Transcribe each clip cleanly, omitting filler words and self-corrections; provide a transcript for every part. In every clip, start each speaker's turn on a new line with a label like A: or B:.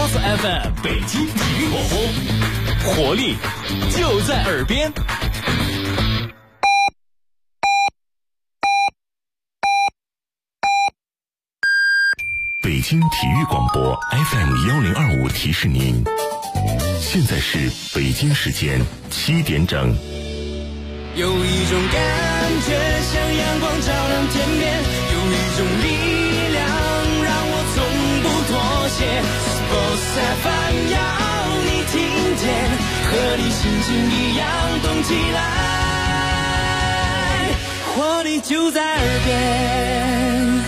A: Boss FM 北京体育广播，活力就在耳边。北京体育广播 FM1025 提示您，现在是北京时间7点整。
B: 有一种感觉像阳光照亮天边，有一种力量让我从不妥协。Boss FM 要你听见，和你心情一样动起来，活力就在耳边。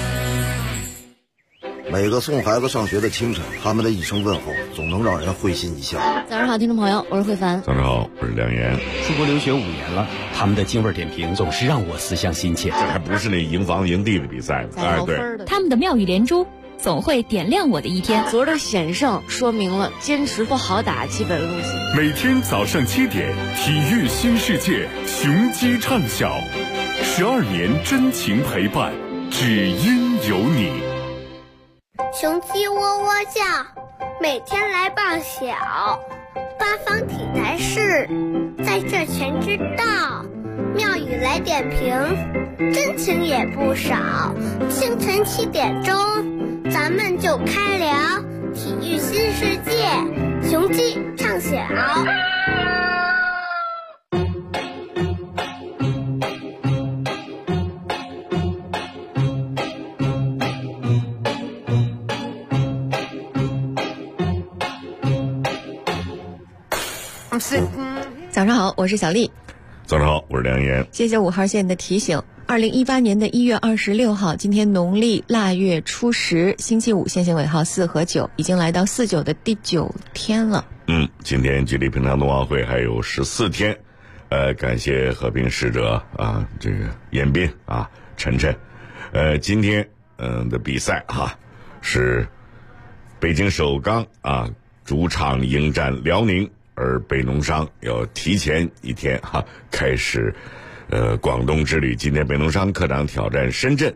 C: 每个送孩子上学的清晨，他们的一声问候总能让人会心一笑。
D: 早上好，听众朋友，我是慧凡。
A: 早上好，我是梁岩。
E: 出国留学5年了，他们的京味点评总是让我思乡心切。
A: 这还不是那营房营地的比赛呢，哎，对，
F: 他们的妙语连珠总会点亮我的一天。
D: 昨儿的险胜说明了坚持不好打基本路线。
G: 每天早上7点，体育新世界，雄鸡唱晓，12年真情陪伴，只因有你。
H: 雄鸡喔喔叫，每天来报晓。八方体坛事，在这全知道。妙语来点评，真情也不少。清晨7点钟，咱们就开聊体育新世界，雄鸡唱晓。
F: 早上好，我是小丽。
A: 早上好，我是梁岩。
F: 谢谢5号线的提醒。2018年的1月26号，今天农历腊月初10，星期五，线性尾号4和9，已经来到49的第9天了。
A: 今天距离平昌冬奥会还有14天。感谢和平使者啊，这个严彬啊，晨晨。今天的比赛是北京首钢啊主场迎战辽宁。而北农商要提前1天开始广东之旅。今天北农商客场挑战深圳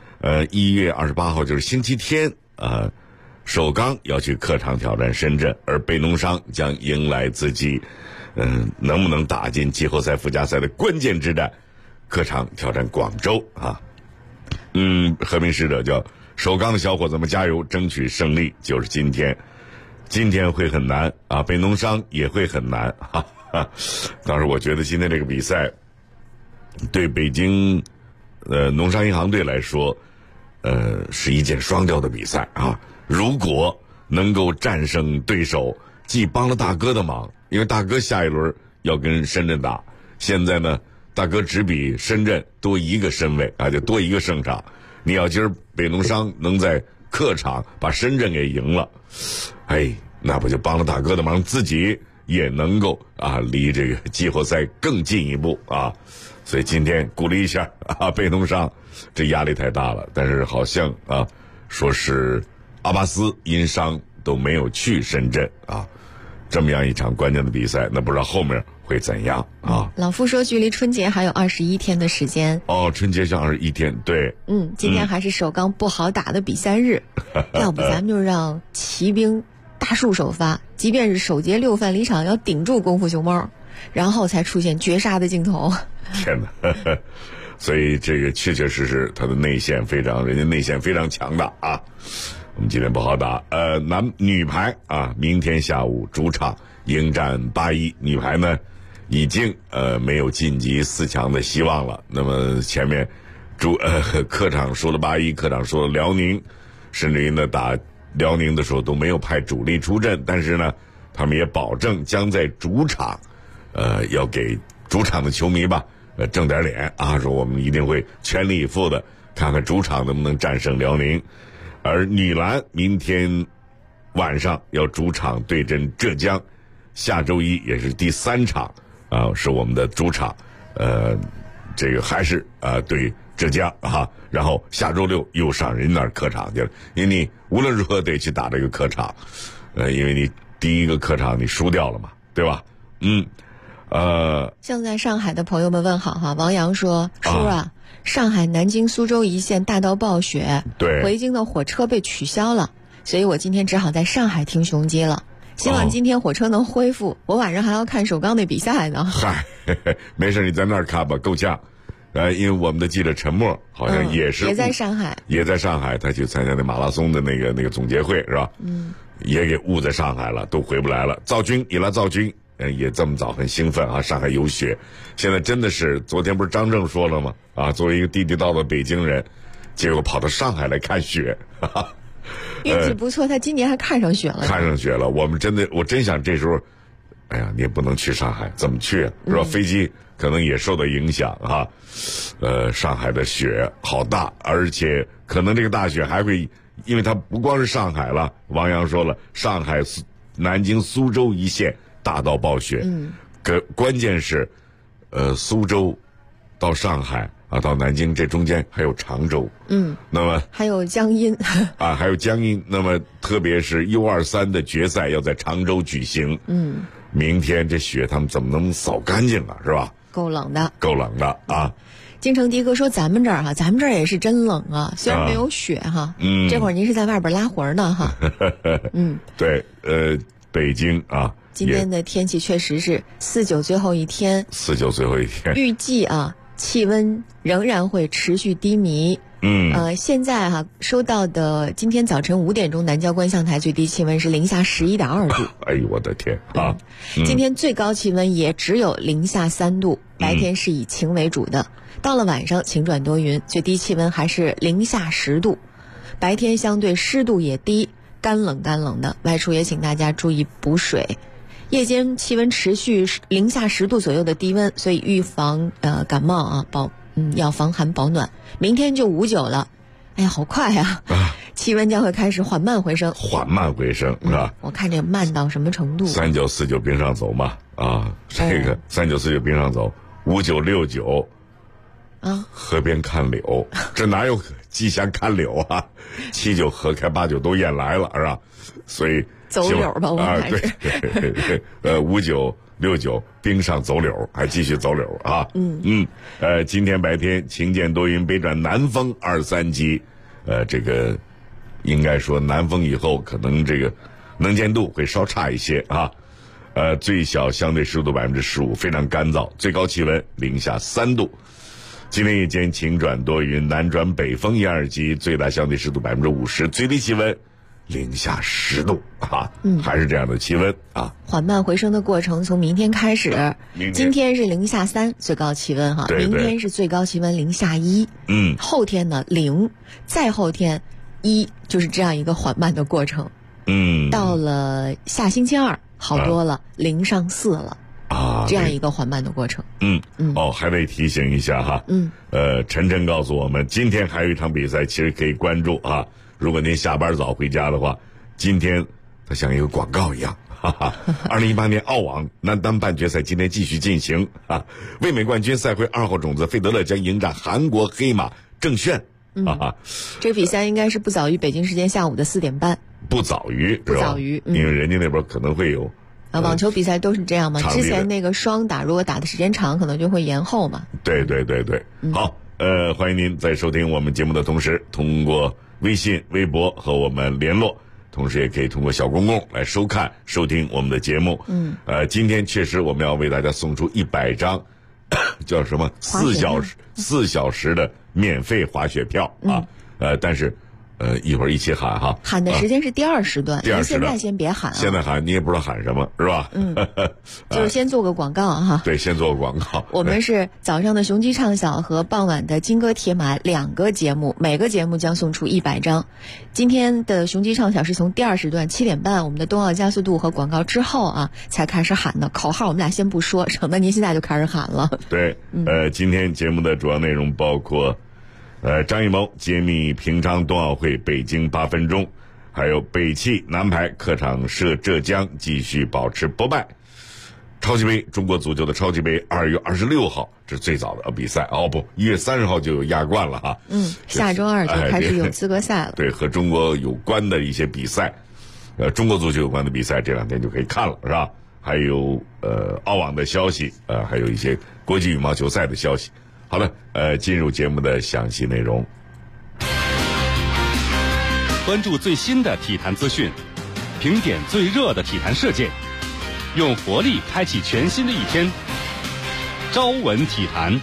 A: ，1月28号就是星期天首钢要去客场挑战深圳，而北农商将迎来自己能不能打进季后赛附加赛的关键之战，客场挑战广州和平使者叫首钢的小伙子们加油，争取胜利，就是今天。今天会很难啊，北农商也会很难当时我觉得今天这个比赛对北京农商银行队来说是一箭双雕的比赛啊。如果能够战胜对手，既帮了大哥的忙，因为大哥下一轮要跟深圳打，现在呢大哥只比深圳多1个身位就多1个胜场。你要今儿北农商能在客场把深圳给赢了，那不就帮了大哥的忙，自己也能够离这个季后赛更进一步所以今天鼓励一下北农商，这压力太大了。但是好像说是阿巴斯因伤都没有去深圳这么样一场关键的比赛，那不知道后面会怎样
F: 老傅说距离春节还有21天的时间。
A: 春节像21天，对。
F: 今天还是首钢不好打的比赛日要不咱们就让骑兵大树首发，即便是首节6犯离场，要顶住功夫熊猫，然后才出现绝杀的镜头。
A: 天哪所以这个确确实实他的内线人家内线非常强大我们今天不好打。女排明天下午主场迎战81，女排呢已经没有晋级4强的希望了。那么前面客场输了81，客场输了辽宁，甚至于呢打辽宁的时候都没有派主力出阵，但是呢他们也保证将在主场要给主场的球迷吧挣点脸说我们一定会全力以赴的看看主场能不能战胜辽宁。而女篮明天晚上要主场对阵浙江，下周一也是第3场是我们的主场这个还是对浙江然后下周6又上人那儿客场去了，因为你无论如何得去打这个客场因为你第一个客场你输掉了嘛，对吧？
F: 像在上海的朋友们问好王阳说叔上海南京苏州一线大到暴雪，
A: 对，
F: 回京的火车被取消了， 所以我今天只好在上海听雄鸡了。希望今天火车能恢复，我晚上还要看首钢那比赛呢。
A: 嗨，没事，你在那儿看吧，够呛。因为我们的记者陈默好像也是、
F: 也在上海，
A: 他去参加那马拉松的那个总结会是吧？也给误在上海了，都回不来了。赵军也这么早很兴奋啊，上海有雪。现在真的是，昨天不是张正说了吗？啊，作为一个地地道的北京人，结果跑到上海来看雪，哈哈。
F: 运气不错，他今年还看上雪了。
A: 我真想这时候，哎呀，你也不能去上海，怎么去啊？是吧？飞机可能也受到影响啊。上海的雪好大，而且可能这个大雪还会，因为它不光是上海了。王阳说了，上海、南京、苏州一线大到暴雪。关键是，苏州到上海。到南京这中间还有常州，那么
F: 还有江阴
A: 还有江阴。那么特别是 U23的决赛要在常州举行，明天这雪他们怎么能扫干净啊？是吧？
F: 够冷的
A: 啊！
F: 京城的哥说咱们这儿也是真冷啊，虽然没有雪哈，这会儿您是在外边拉活呢哈，
A: 对，北京啊，
F: 今天的天气确实是49最后一天，预计气温仍然会持续低迷。现在收到的今天早晨5点钟南郊观象台最低气温是零下11.2度。
A: 哎呦我的天啊！
F: 今天最高气温也只有零下3度，白天是以晴为主的。到了晚上晴转多云，最低气温还是零下10度，白天相对湿度也低，干冷的。外出也请大家注意补水。夜间气温持续零下10度左右的低温，所以预防感冒要防寒保暖。明天就59了，哎呀，好快啊！气温将会开始缓慢回升是吧？我看这个慢到什么程度
A: ？3949冰上走嘛这个3949冰上走，5969河边看柳，这哪有吉祥看柳啊？79河开，89都雁来了是吧？所以
F: 走柳吧，我们还是
A: 对5969冰上走柳，还继续走柳啊。今天白天晴间多云，北转南风2、3级，这个应该说南风以后可能这个能见度会稍差一些啊。最小相对湿度15%，非常干燥，最高气温零下3度。今天夜间晴转多云，南转北风1、2级，最大相对湿度50%，最低气温零下10度还是这样的气温啊。
F: 缓慢回升的过程从明天开始，今天是零下3最高气温明天是最高气温零下1，后天呢0，再后天1，就是这样一个缓慢的过程。到了下星期2好多了，0上4了这样一个缓慢的过程。
A: 还得提醒一下哈。晨晨告诉我们，今天还有一场比赛，其实可以关注啊。如果您下班早回家的话，今天它像一个广告一样，2018年澳网男单半决赛今天继续进行卫冕冠军赛会2号种子费德勒将迎战韩国黑马郑铉
F: 这个比赛应该是不早于北京时间下午的4点半。
A: 不早于，因为人家那边可能会有
F: 网球比赛都是这样嘛，之前那个双打如果打的时间长，可能就会延后嘛。
A: 对，好，欢迎您在收听我们节目的同时，通过微信、微博和我们联络，同时也可以通过小公共来收看、收听我们的节目。今天确实我们要为大家送出100张，叫什么4小时的免费滑雪票但是一会儿一起喊哈，
F: 喊的时间是第2时段，现在先别喊
A: 现在喊你也不知道喊什么是吧？
F: 就是先做个广告哈。
A: 对，先做个广告。
F: 我们是早上的雄鸡畅晓和傍晚的金歌铁马2个节目，每个节目将送出100张。今天的雄鸡畅晓是从第2时段7点半，我们的冬奥加速度和广告之后才开始喊的口号，我们俩先不说，省得您现在就开始喊了。
A: 对，今天节目的主要内容包括张艺谋揭秘平昌冬奥会北京8分钟，还有北汽男排客场涉浙江继续保持不败。超级杯，中国足球的超级杯2月26号这是最早的比赛1月30号就有亚冠了哈。
F: 下周2就开始有资格赛了。
A: 对，和中国有关的一些比赛，中国足球有关的比赛这2天就可以看了是吧？还有澳网的消息，还有一些国际羽毛球赛的消息。好了，进入节目的详细内容。
E: 关注最新的体坛资讯，评点最热的体坛事件，用活力开启全新的一天。朝闻体坛。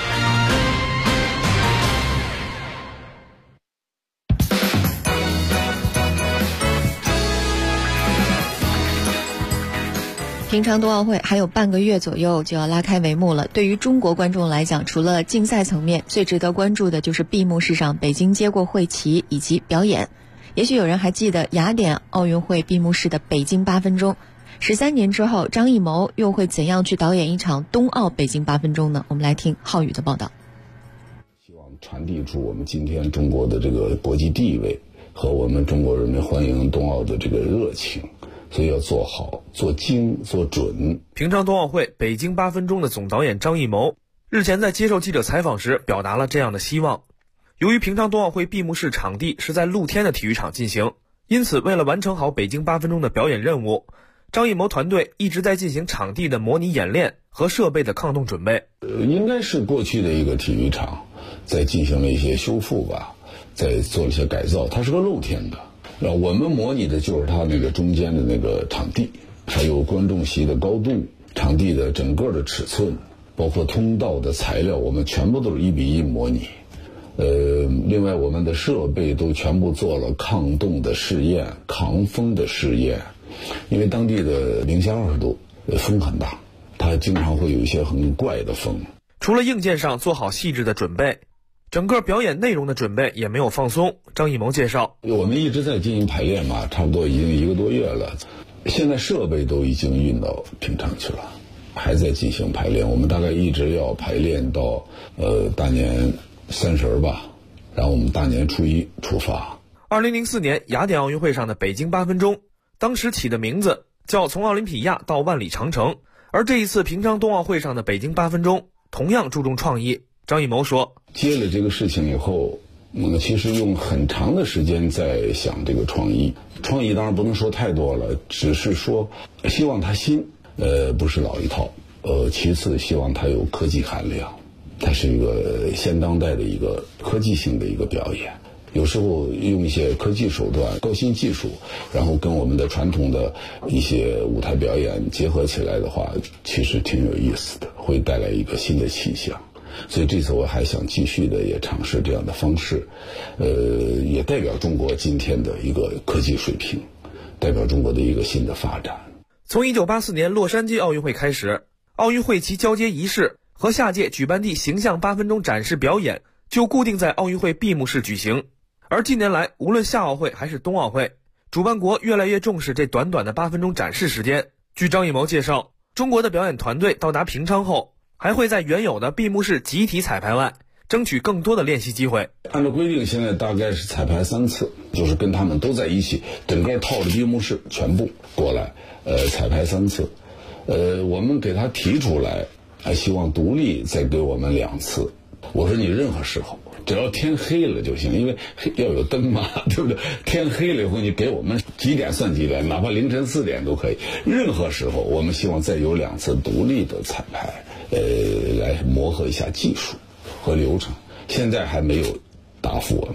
F: 平昌冬奥会还有半个月左右就要拉开帷幕了。对于中国观众来讲，除了竞赛层面，最值得关注的就是闭幕式上北京接过会旗以及表演。也许有人还记得雅典奥运会闭幕式的北京8分钟，13年之后，张艺谋又会怎样去导演一场冬奥北京8分钟呢？我们来听浩宇的报道。
I: 希望传递出我们今天中国的这个国际地位和我们中国人民欢迎冬奥的这个热情。所以要做好、做精、做准。
J: 平昌冬奥会北京8分钟的总导演张艺谋日前在接受记者采访时表达了这样的希望。由于平昌冬奥会闭幕式场地是在露天的体育场进行，因此为了完成好北京8分钟的表演任务，张艺谋团队一直在进行场地的模拟演练和设备的抗冻准备。
I: 应该是过去的一个体育场在进行了一些修复吧，在做了一些改造，它是个露天的。我们模拟的就是它那个中间的那个场地，还有观众席的高度，场地的整个的尺寸，包括通道的材料，我们全部都是1比1模拟。另外我们的设备都全部做了抗冻的试验、抗风的试验，因为当地的-20度，风很大，它经常会有一些很怪的风。
J: 除了硬件上做好细致的准备，整个表演内容的准备也没有放松。张艺谋介绍，
I: 我们一直在进行排练嘛，差不多已经1个多月了，现在设备都已经运到平昌去了，还在进行排练。我们大概一直要排练到大年30吧，然后我们大年初1出发。
J: 2004年雅典奥运会上的北京8分钟，当时起的名字叫从奥林匹亚到万里长城，而这一次平昌冬奥会上的北京8分钟同样注重创意。张艺谋说，
I: 接了这个事情以后，其实用很长的时间在想这个创意当然不能说太多了，只是说希望它新，不是老一套，其次希望它有科技含量，它是一个现当代的一个科技性的一个表演，有时候用一些科技手段、高新技术，然后跟我们的传统的一些舞台表演结合起来的话，其实挺有意思的，会带来一个新的气象。所以这次我还想继续的也尝试这样的方式，也代表中国今天的一个科技水平，代表中国的一个新的发展。
J: 从1984年洛杉矶奥运会开始，奥运会旗交接仪式和下届举办地形象8分钟展示表演就固定在奥运会闭幕式举行。而近年来，无论夏奥会还是冬奥会，主办国越来越重视这短短的8分钟展示时间。据张艺谋介绍，中国的表演团队到达平昌后，还会在原有的闭幕式集体彩排外，争取更多的练习机会。
I: 按照规定，现在大概是彩排3次，就是跟他们都在一起，整个套的闭幕式全部过来，彩排3次。我们给他提出来，还希望独立再给我们2次。我说你任何时候，只要天黑了就行，因为要有灯嘛，对不对？天黑了以后，你给我们几点算几点，哪怕凌晨4点都可以。任何时候，我们希望再有2次独立的彩排。来磨合一下技术和流程，现在还没有答复我们，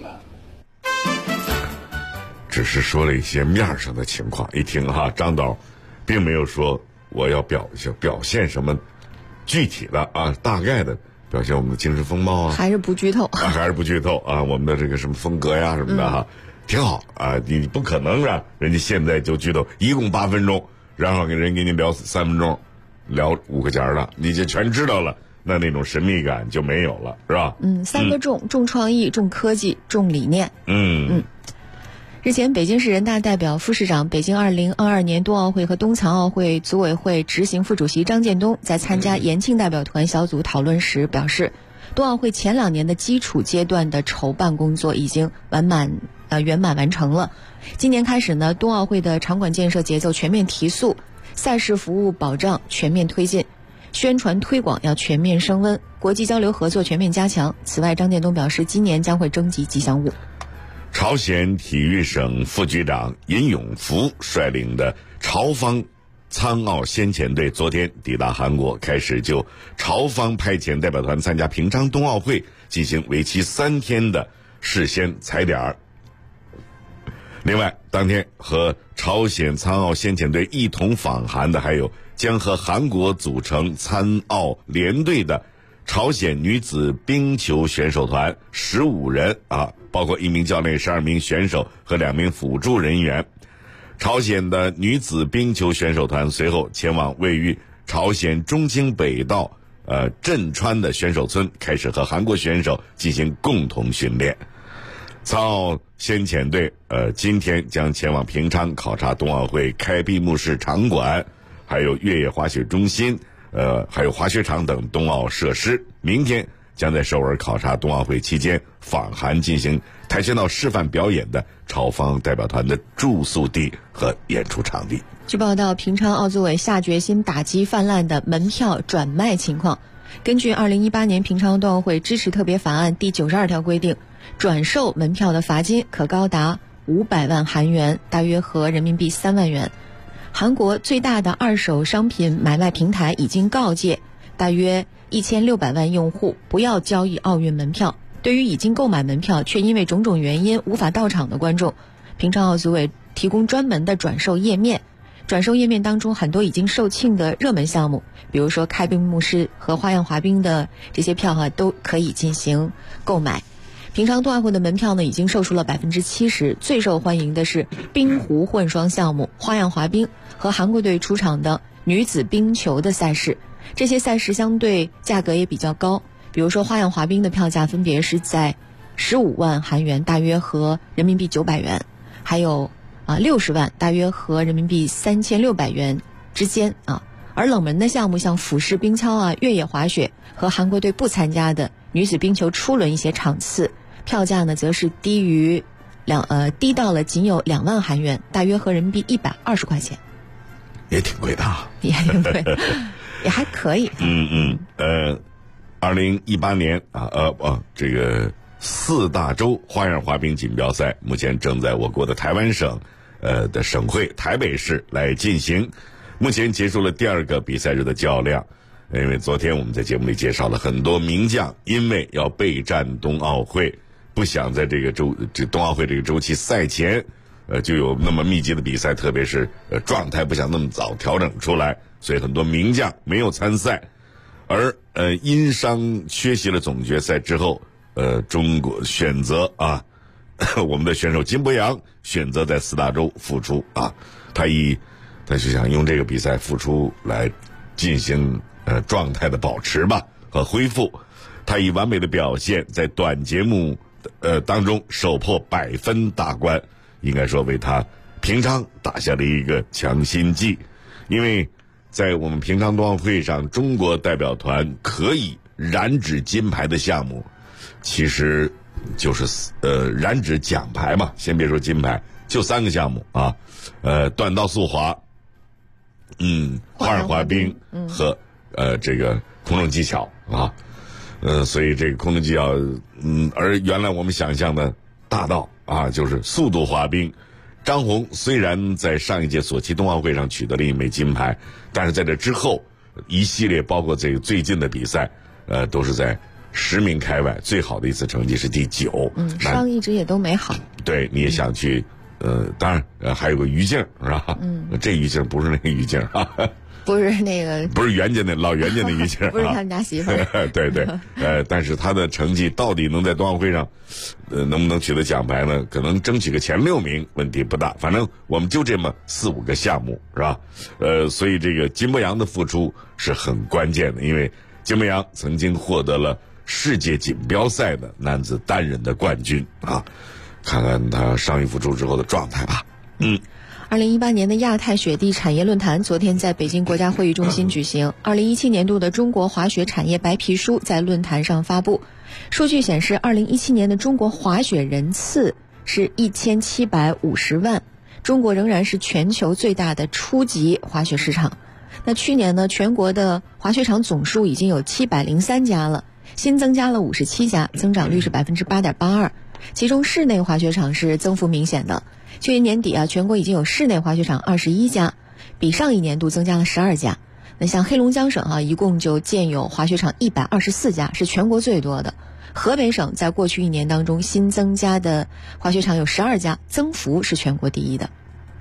A: 只是说了一些面上的情况。一听哈，张导并没有说我要表现什么具体的啊，大概的表现我们的精神风貌啊，
F: 还是不剧透
A: 还是不剧透啊，我们的这个什么风格呀什么的哈，挺好啊。你不可能让人家现在就剧透，一共8分钟，然后给你聊3分钟。聊5个节了，你就全知道了，那种神秘感就没有了，是吧
F: ？3个重，重创意、重科技、重理念。日前，北京市人大代表、副市长、北京2022年冬奥会和冬残奥会组委会执行副主席张建东在参加延庆代表团小组讨论时表示，冬奥会前2年的基础阶段的筹办工作已经圆满完成了。今年开始呢，冬奥会的场馆建设节奏全面提速。赛事服务保障全面推进，宣传推广要全面升温，国际交流合作全面加强。此外，张建东表示，今年将会征集吉祥物。
A: 朝鲜体育省副局长尹永福率领的朝方参奥先遣队昨天抵达韩国，开始就朝方派遣代表团参加平昌冬奥会进行为期3天的事先踩点。 另外，当天和朝鲜参奥先遣队一同访韩的，还有将和韩国组成参奥联队的朝鲜女子冰球选手团15人啊，包括1名教练、12名选手和2名辅助人员。朝鲜的女子冰球选手团随后前往位于朝鲜中清北道镇川的选手村，开始和韩国选手进行共同训练。参奥先遣队今天将前往平昌考察冬奥会开闭幕式场馆，还有越野滑雪中心，还有滑雪场等冬奥设施。明天将在首尔考察冬奥会期间访韩进行跆拳道示范表演的朝方代表团的住宿地和演出场地。
F: 据报道，平昌奥组委下决心打击泛滥的门票转卖情况。根据2018年平昌冬奥会支持特别法案第92条规定，转售门票的罚金可高达500万韩元，大约合人民币3万元。韩国最大的二手商品买卖平台已经告诫大约1600万用户不要交易奥运门票。对于已经购买门票却因为种种原因无法到场的观众，平昌奥组委提供专门的转售页面。转售页面当中很多已经售罄的热门项目，比如说开闭幕式和花样滑冰的这些票都可以进行购买。平昌冬奥会的门票呢已经售出了70%，最受欢迎的是冰壶混双项目、花样滑冰和韩国队出场的女子冰球的赛事。这些赛事相对价格也比较高，比如说花样滑冰的票价分别是在15万韩元，大约合人民币900元，还有60万，大约合人民币3600元之间啊。而冷门的项目像俯式冰橇越野滑雪和韩国队不参加的女子冰球初轮一些场次，票价呢则是低到了仅有2万韩元，大约合人民币120块钱。
A: 也挺贵的啊，
F: 也挺贵，也还可以。
A: 2018年这个4大洲花样滑冰锦标赛目前正在我国的台湾省的省会台北市来进行，目前结束了第2个比赛日的较量。因为昨天我们在节目里介绍了很多名将因为要备战冬奥会，不想在这冬奥会这个周期赛前就有那么密集的比赛，特别是状态不想那么早调整出来，所以很多名将没有参赛。而因伤缺席了总决赛之后，中国选择我们的选手金博洋选择在4大洲复出啊，他是想用这个比赛复出来进行状态的保持吧和恢复。他以完美的表现在短节目当中首破100分大关，应该说为他平昌打下了一个强心剂。因为在我们平昌冬奥会上，中国代表团可以染指金牌的项目其实就是染指奖牌嘛，先别说金牌，就3个项目啊，短道速滑，花样滑冰和这个空中技巧啊，所以这个空中技巧，而原来我们想象的大道就是速度滑冰。张虹虽然在上一届索契冬奥会上取得了1枚金牌，但是在这之后一系列包括这个最近的比赛，都是在10名开外，最好的一次成绩是第9。
F: 伤一直也都没好。
A: 对，你也想去，当然还有个于静是吧？这于静不是那个于静啊。
F: 不是那个，
A: 不是袁家那老袁家那于静，
F: 不是他们家媳妇儿。
A: 对对，但是他的成绩到底能在冬奥会上，能不能取得奖牌呢？可能争取个前6名问题不大。反正我们就这么4、5个项目，是吧？所以这个金博洋的复出是很关键的，因为金博洋曾经获得了世界锦标赛的男子单人的冠军啊。看看他伤愈复出之后的状态吧。
F: 2018年的亚太雪地产业论坛昨天在北京国家会议中心举行。2017年度的中国滑雪产业白皮书在论坛上发布。数据显示，2017年的中国滑雪人次是1750万，中国仍然是全球最大的初级滑雪市场。那去年呢，全国的滑雪场总数已经有703家了，新增加了57家，增长率是8.82%。其中室内滑雪场是增幅明显的。去年年底全国已经有室内滑雪场21家，比上一年度增加了12家。那像黑龙江省一共就建有滑雪场124家，是全国最多的。 河北省在过去1年当中新增加的滑雪场有12家，增幅是全国第一的。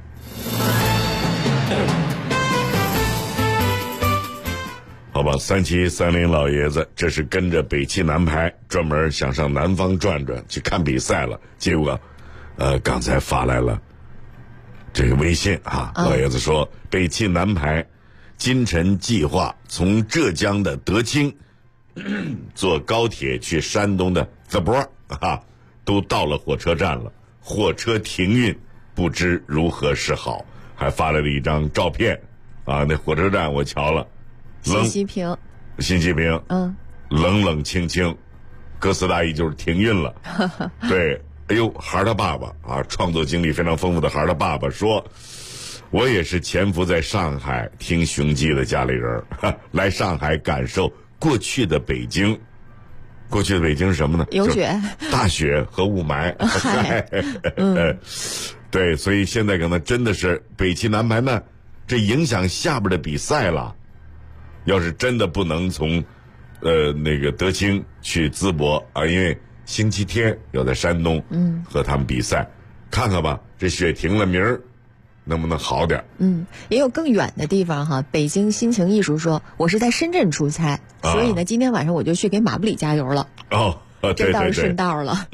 A: 好吧，3730老爷子，这是跟着北汽男排专门想上南方转转去看比赛了，结果，刚才发来了这个微信啊，老爷子说，北汽男排今晨计划从浙江的德清坐高铁去山东的淄博啊，都到了火车站了，火车停运，不知如何是好，还发来了一张照片啊，那火车站我瞧了。
F: 信息屏，
A: 冷冷清清，歌词大意就是停运了。对，哎呦，孩儿他爸爸啊，创作经历非常丰富的孩儿他爸爸说，我也是潜伏在上海听雄鸡的家里人，来上海感受过去的北京。过去的北京是什么呢？
F: 有雪、
A: 大雪和雾霾。对，所以现在可能真的是北汽男排呢，这影响下边的比赛了。要是真的不能从，那个德清去淄博啊，因为星期天要在山东，和他们比赛，看看吧，这雪停了，明儿能不能好点？
F: 也有更远的地方哈。北京心情艺术说，我是在深圳出差，所以呢，今天晚上我就去给马布里加油了。
A: 哦，
F: 这倒是顺道了。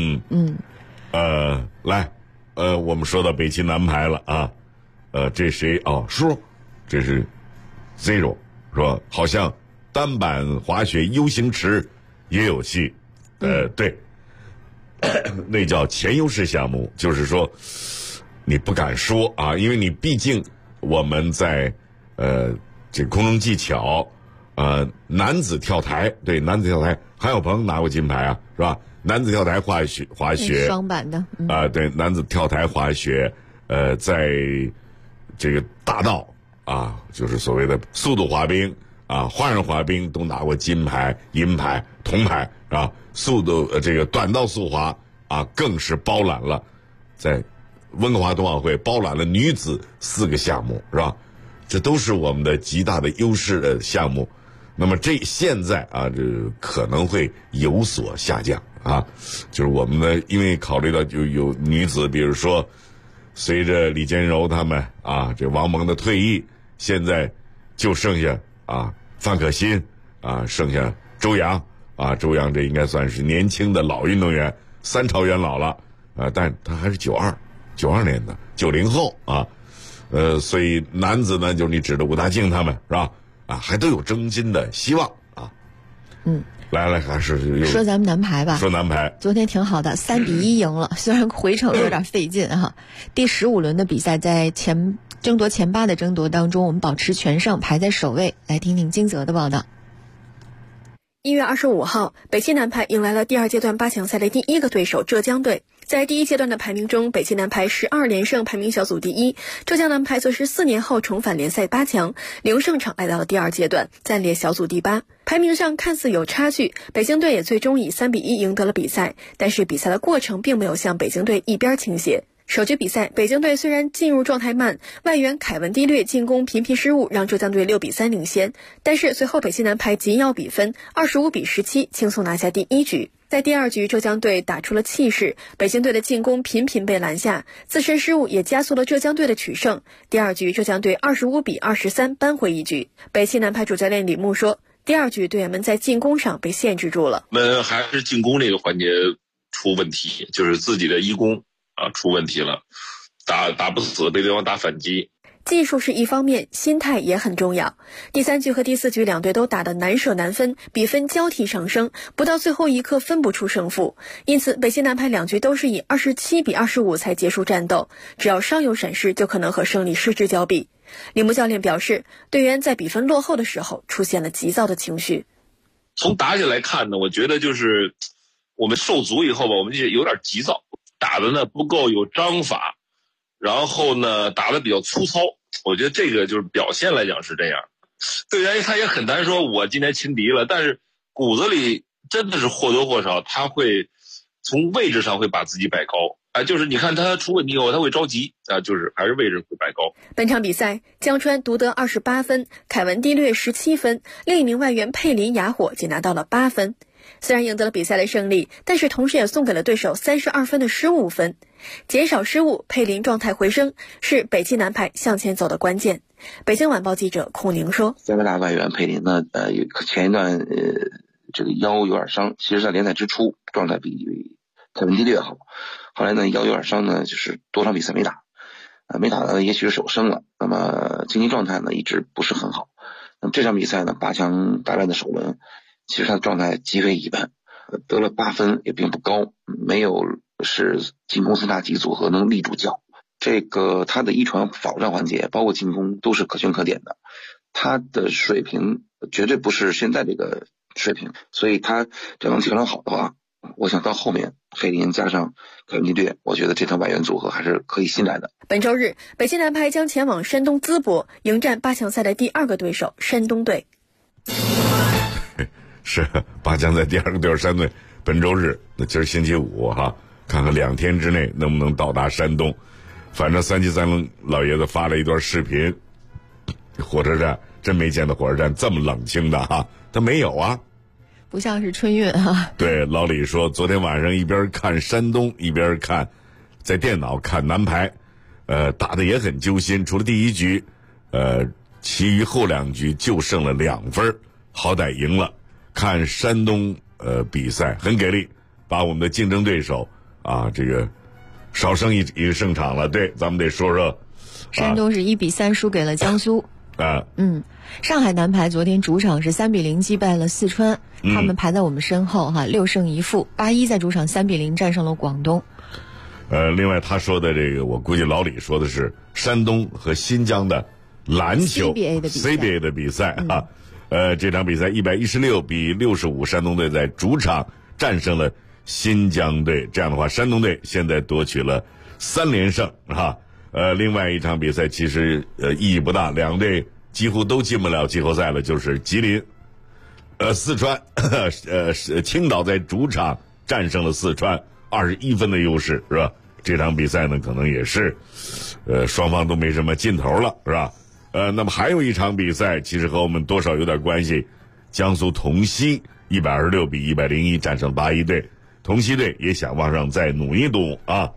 A: 来，我们说到北汽男排了啊，这谁？哦，叔，这是 Zero。说好像单板滑雪 U 型池也有戏，对，那叫前优势项目，就是说你不敢说啊，因为你毕竟我们在这空中技巧，男子跳台，对，男子跳台，韩晓鹏拿过金牌啊，是吧？男子跳台滑雪
F: 双板的
A: 对，男子跳台滑雪，在这个大道。啊，就是所谓的速度滑冰啊，花样滑冰都拿过金牌、银牌、铜牌啊。速度这个短道速滑啊，更是包揽了，在温哥华冬奥会包揽了女子4个项目，是吧？这都是我们的极大的优势的项目。那么这现在啊，这可能会有所下降啊，就是我们的，因为考虑到就有女子，比如说随着李坚柔他们啊，这王蒙的退役。现在就剩下啊范可新啊，剩下周洋啊，周洋这应该算是年轻的老运动员，3朝元老了啊，但他还是92年的90后啊，所以男子呢，就是你指的武大靖他们是吧？啊，还都有争金的希望啊。来，还是
F: 说咱们男排吧。
A: 说男排，
F: 昨天挺好的，3-1赢了，虽然回程有点费劲哈。第15轮的比赛在争夺前8的争夺当中，我们保持全胜，排在首位。来听听金泽的报道。
K: 1月25号，北汽男排迎来了第2阶段8强赛的第1个对手浙江队。在第1阶段的排名中，北汽男排12连胜，排名小组第1；浙江男排则是4年后重返联赛8强，0胜场来到了第2阶段，暂列小组第8。排名上看似有差距，北京队也最终以3-1赢得了比赛，但是比赛的过程并没有向北京队一边倾斜。首局比赛，北京队虽然进入状态慢，外援凯文蒂略进攻频频失误，让浙江队6-3领先，但是随后北汽男排紧咬比分，25-17轻松拿下第1局。在第2局，浙江队打出了气势，北京队的进攻频频被拦下，自身失误也加速了浙江队的取胜。第2局，浙江队25-23扳回一局。北汽男排主教练李牧说，第2局队员们在进攻上被限制住了。
L: 我们还是进攻这个环节出问题，就是自己的一攻出问题了，打不死，被对方打反击。
K: 技术是一方面，心态也很重要。第3局和第4局两队都打得难舍难分，比分交替上升，不到最后一刻分不出胜负。因此北汽男排2局都是以27-25才结束战斗，只要稍有闪失就可能和胜利失之交臂。李牧教练表示，队员在比分落后的时候出现了急躁的情绪。
L: 从打起来看呢，我觉得就是我们受阻以后吧，我们就有点急躁，打的呢不够有章法，然后呢打的比较粗糙，我觉得这个就是表现来讲是这样。队员他也很难说我今天轻敌了，但是骨子里真的是或多或少他会从位置上会把自己摆高就是你看他出问题以后他会着急就是还是位置会摆高。
K: 本场比赛江川独得28分，凯文蒂略17分，另一名外援佩林雅火仅拿到了8分。 虽然赢得了比赛的胜利，但是同时也送给了对手32分的失误分。减少失误，佩林状态回升，是北汽男排向前走的关键。北京晚报记者孔宁说
M: ，3位大外援佩林呢，前一段这个腰有点伤，其实在联赛之初状态比凯文迪略好，后来呢腰有点伤呢，就是多场比赛没打，没打呢也许是手生了，那么竞技状态呢一直不是很好。那么这场比赛呢8强大战的首轮，其实他的状态极为一般，得了8分也并不高，没有是进攻4大级组合能立住脚。这个他的一传防守环节包括进攻都是可圈可点的，他的水平绝对不是现在这个水平，所以他这能调整好的话，我想到后面佩林加上凯文迪略，我觉得这套外援组合还是可以信赖的。
K: 本周日，北汽男排将前往山东淄博迎战8强赛的第2个对手山东队。
A: 是8强赛第2个对手山东队，本周日，那今儿星期五哈，看看2天之内能不能到达山东。反正3七3龙老爷子发了一段视频，火车站真没见到火车站这么冷清的哈，他没有啊，
F: 不像是春运啊。
A: 对，老李说昨天晚上一边看山东一边看，在电脑看男排，打得也很揪心，除了第一局，其余后2局就剩了2分，好歹赢了。看山东比赛很给力，把我们的竞争对手啊这个少胜一个胜场了。对，咱们得说说，
F: 山东是1比3输给了江苏。上海男排昨天主场是3比0击败了四川，他们排在我们身后哈，6胜1负，81在主场3比0战胜了广东。
A: 另外他说的这个，我估计老李说的是山东和新疆的篮球 CBA 的比赛啊。这场比赛116比65，山东队在主场战胜了新疆队，这样的话山东队现在夺取了3连胜哈。另外一场比赛其实意义不大，两队几乎都进不了季后赛了，就是吉林四川青岛在主场战胜了四川21分的优势，是吧？这场比赛呢可能也是双方都没什么劲头了，是吧？那么还有一场比赛其实和我们多少有点关系，江苏桐溪126比101战胜81队，桐溪队也想往上再努一努啊。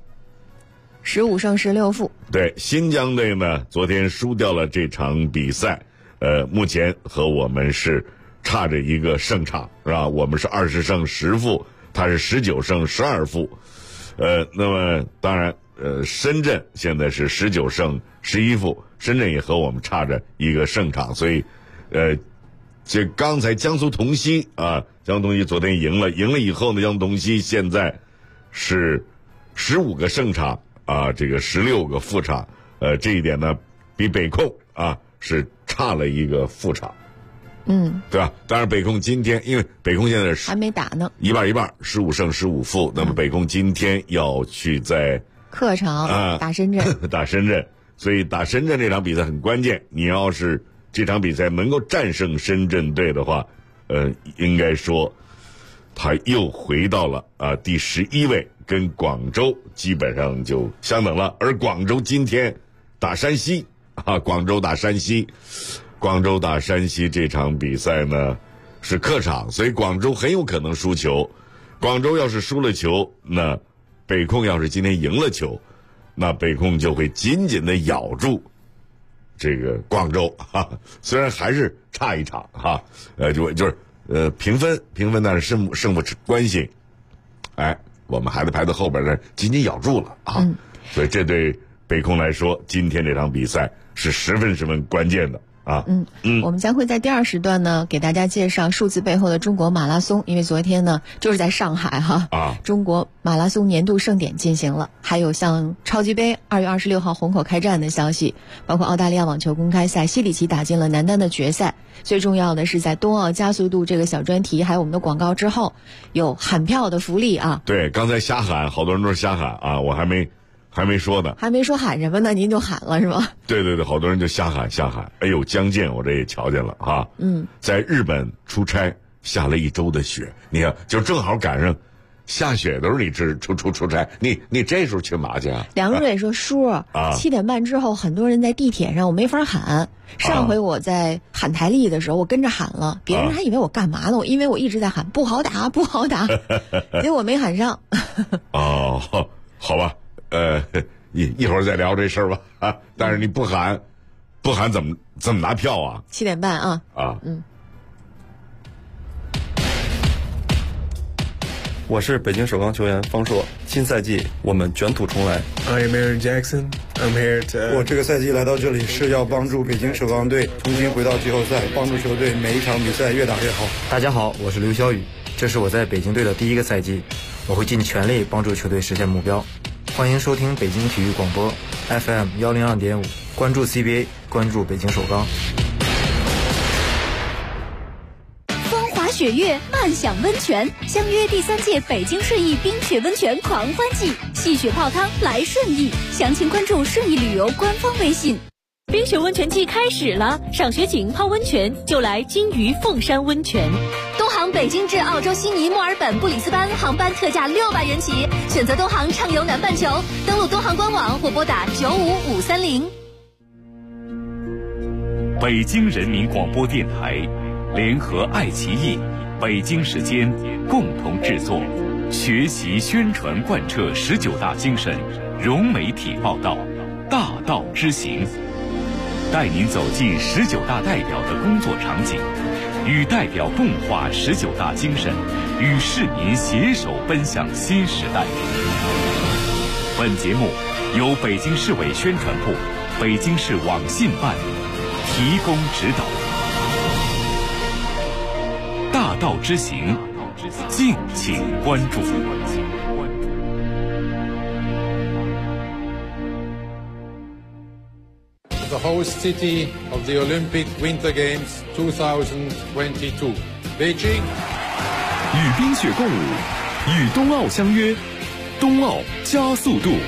F: 15胜16负。
A: 对，新疆队呢昨天输掉了这场比赛，目前和我们是差着一个胜场，是吧？我们是20胜10负，他是19胜12负。那么当然深圳现在是19胜11负，深圳也和我们差着一个胜场，所以这刚才江苏桐溪啊，江苏桐溪昨天赢了以后呢，江苏桐溪现在是15个胜场啊，这个16个负场，这一点呢比北控啊是差了一个负场。对吧？当然北控今天因为北控现在是
F: 还没打呢，
A: 一半15胜15负，那么北控今天要去在
F: 客场打深圳
A: 打深圳，所以打深圳这场比赛很关键，你要是这场比赛能够战胜深圳队的话，应该说他又回到了第11位，跟广州基本上就相等了。而广州今天打山西广州打山西这场比赛呢是客场，所以广州很有可能输球。广州要是输了球，那北控要是今天赢了球，那北控就会紧紧的咬住这个广州虽然还是差一场就是平分，但是胜负关系，我们还得排到后边呢，紧紧咬住了所以这对北控来说，今天这场比赛是十分关键的。
F: 我们将会在第2时段呢给大家介绍数字背后的中国马拉松，因为昨天呢就是在上海中国马拉松年度盛典进行了，还有像超级杯2月26号虹口开战的消息，包括澳大利亚网球公开赛西里奇打进了男单的决赛，最重要的是在冬奥加速度这个小专题还有我们的广告之后有喊票的福利
A: 对，刚才瞎喊，好多人都是瞎喊我还没说呢，
F: 还没说喊什么呢，您就喊了是吗？
A: 对，好多人就瞎喊。哎呦，江健我这也瞧见了在日本出差下了1周的雪，你看就正好赶上下雪的时候你出差，你这时候去嘛去啊？
F: 梁瑞说：“叔，7点半之后很多人在地铁上，我没法喊。上回我在喊台历的时候，我跟着喊了，别人还以为我干嘛呢？因为我一直在喊不好打，不好打，结果没喊上。
A: 哦，好吧，一会儿再聊这事儿吧啊！但是你不喊怎么拿票啊
F: ？7点半啊。
N: 我是北京首钢球员方硕，新赛季我们卷土重来。
O: I'm Aaron Jackson. I'm here to.
P: 我这个赛季来到这里是要帮助北京首钢队重新回到季后赛，帮助球队每一场比赛越打越好。
Q: 大家好，我是刘晓宇，这是我在北京队的第一个赛季，我会尽全力帮助球队实现目标。欢迎收听北京体育广播 FM 102.5，关注 CBA， 关注北京首钢。
R: 雪月漫享温泉，相约第3届北京顺义冰雪温泉狂欢季，戏雪泡汤来顺义，详情关注顺义旅游官方微信。
S: 冰雪温泉季开始了，赏雪景泡温泉就来金鱼凤山温泉。
R: 东航北京至澳洲悉尼、墨尔本、布里斯班航班特价600元起，选择东航畅游南半球，登录东航官网或拨打95530。
G: 北京人民广播电台联合爱奇艺、北京时间共同制作，学习宣传贯彻19大精神，融媒体报道，大道之行，带您走进19大代表的工作场景，与代表共话19大精神，与市民携手奔向新时代。本节目由北京市委宣传部、北京市网信办提供指导。大道之行，敬请关注。
T: The host city of the Olympic Winter Games 2022, Beijing.
G: 与冰雪共舞，与冬奥相约，冬奥加速度。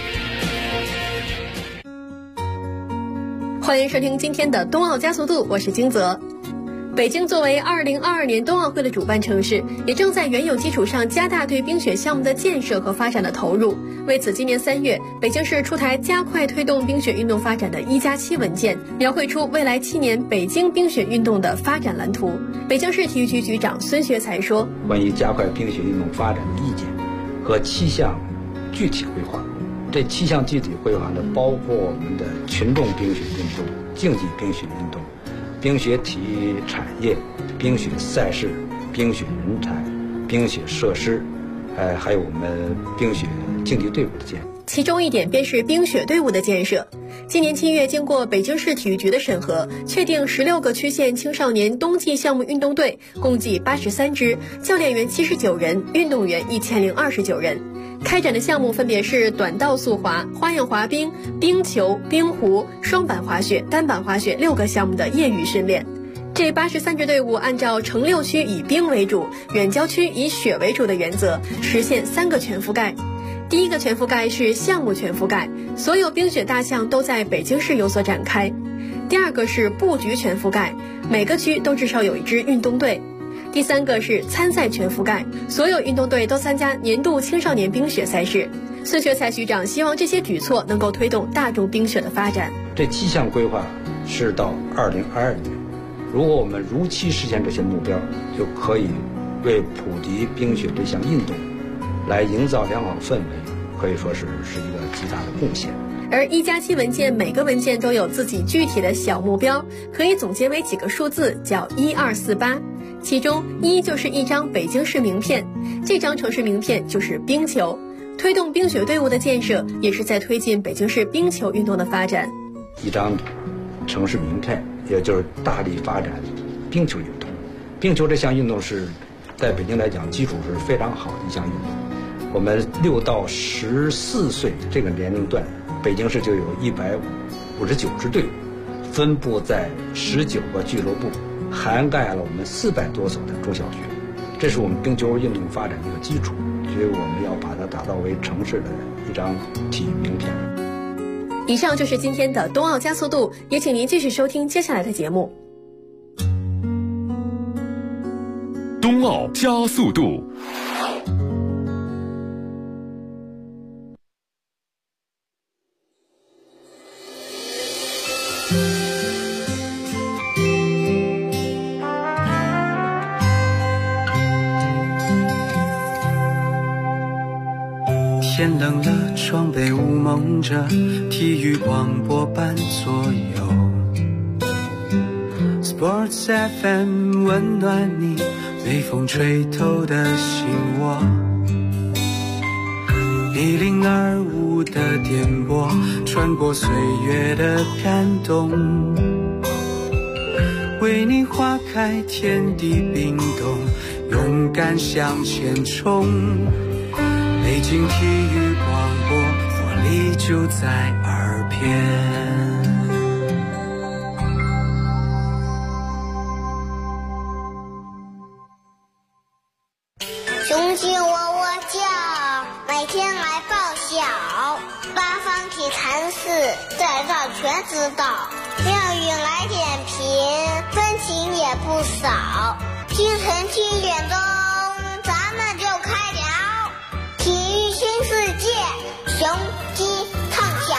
K: 欢迎收听今天的冬奥加速度，我是金泽。北京作为2022年冬奥会的主办城市，也正在原有基础上加大对冰雪项目的建设和发展的投入。为此，今年3月，北京市出台加快推动冰雪运动发展的1+7文件，描绘出未来7年北京冰雪运动的发展蓝图。北京市体育局局长孙学才说：“
U: 关于加快冰雪运动发展的意见和7项具体规划，这7项具体规划呢，包括我们的群众冰雪运动、竞技冰雪运动、冰雪体育产业、冰雪赛事、冰雪人才、冰雪设施，还有我们冰雪竞技队伍的建设。
K: 其中一点便是冰雪队伍的建设。今年7月，经过北京市体育局的审核，确定16个区县青少年冬季项目运动队，共计83支，教练员79人，运动员1029人。开展的项目分别是短道速滑、花样滑冰、冰球、冰壶、双板滑雪、单板滑雪6个项目的业余训练。这83支队伍按照城6区以冰为主，远郊区以雪为主的原则，实现3个全覆盖。第一个全覆盖是项目全覆盖，所有冰雪大项都在北京市有所展开。第二个是布局全覆盖，每个区都至少有1支运动队。第3个是参赛全覆盖，所有运动队都参加年度青少年冰雪赛事。孙学才局长希望这些举措能够推动大众冰雪的发展。
U: 这7项规划是到2022年，如果我们如期实现这些目标，就可以为普及冰雪这项运动来营造良好氛围，可以说是一个极大的贡献。
K: 而1+7文件每个文件都有自己具体的小目标，可以总结为几个数字，叫1248。其中1就是一张北京市名片，这张城市名片就是冰球。推动冰雪队伍的建设，也是在推进北京市冰球运动的发展。
U: 一张城市名片，也就是大力发展冰球运动。冰球这项运动是在北京来讲基础是非常好的一项运动。我们6到14岁这个年龄段，北京市就有159支队伍，分布在19个俱乐部，涵盖了我们400多所的中小学，这是我们冰球运动发展的一个基础，所以我们要把它打造为城市的一张体育名片。
K: 以上就是今天的冬奥加速度，也请您继续收听接下来的节目。
G: 冬奥加速度。
B: 天冷了，窗被雾蒙着，体育广播伴左右。Sports FM 温暖你被风吹透的心窝。1025的电波穿过岁月的感动，为你花开天地冰冻，勇敢向前冲。北京体育广播，活力就在耳边。
H: 雄鸡喔喔叫，每天来报晓。八方体坛事，在这全知道。妙语来点评，分情也不少。清晨7点钟，咱们就开聊。体育新世界，雄鸡唱晓。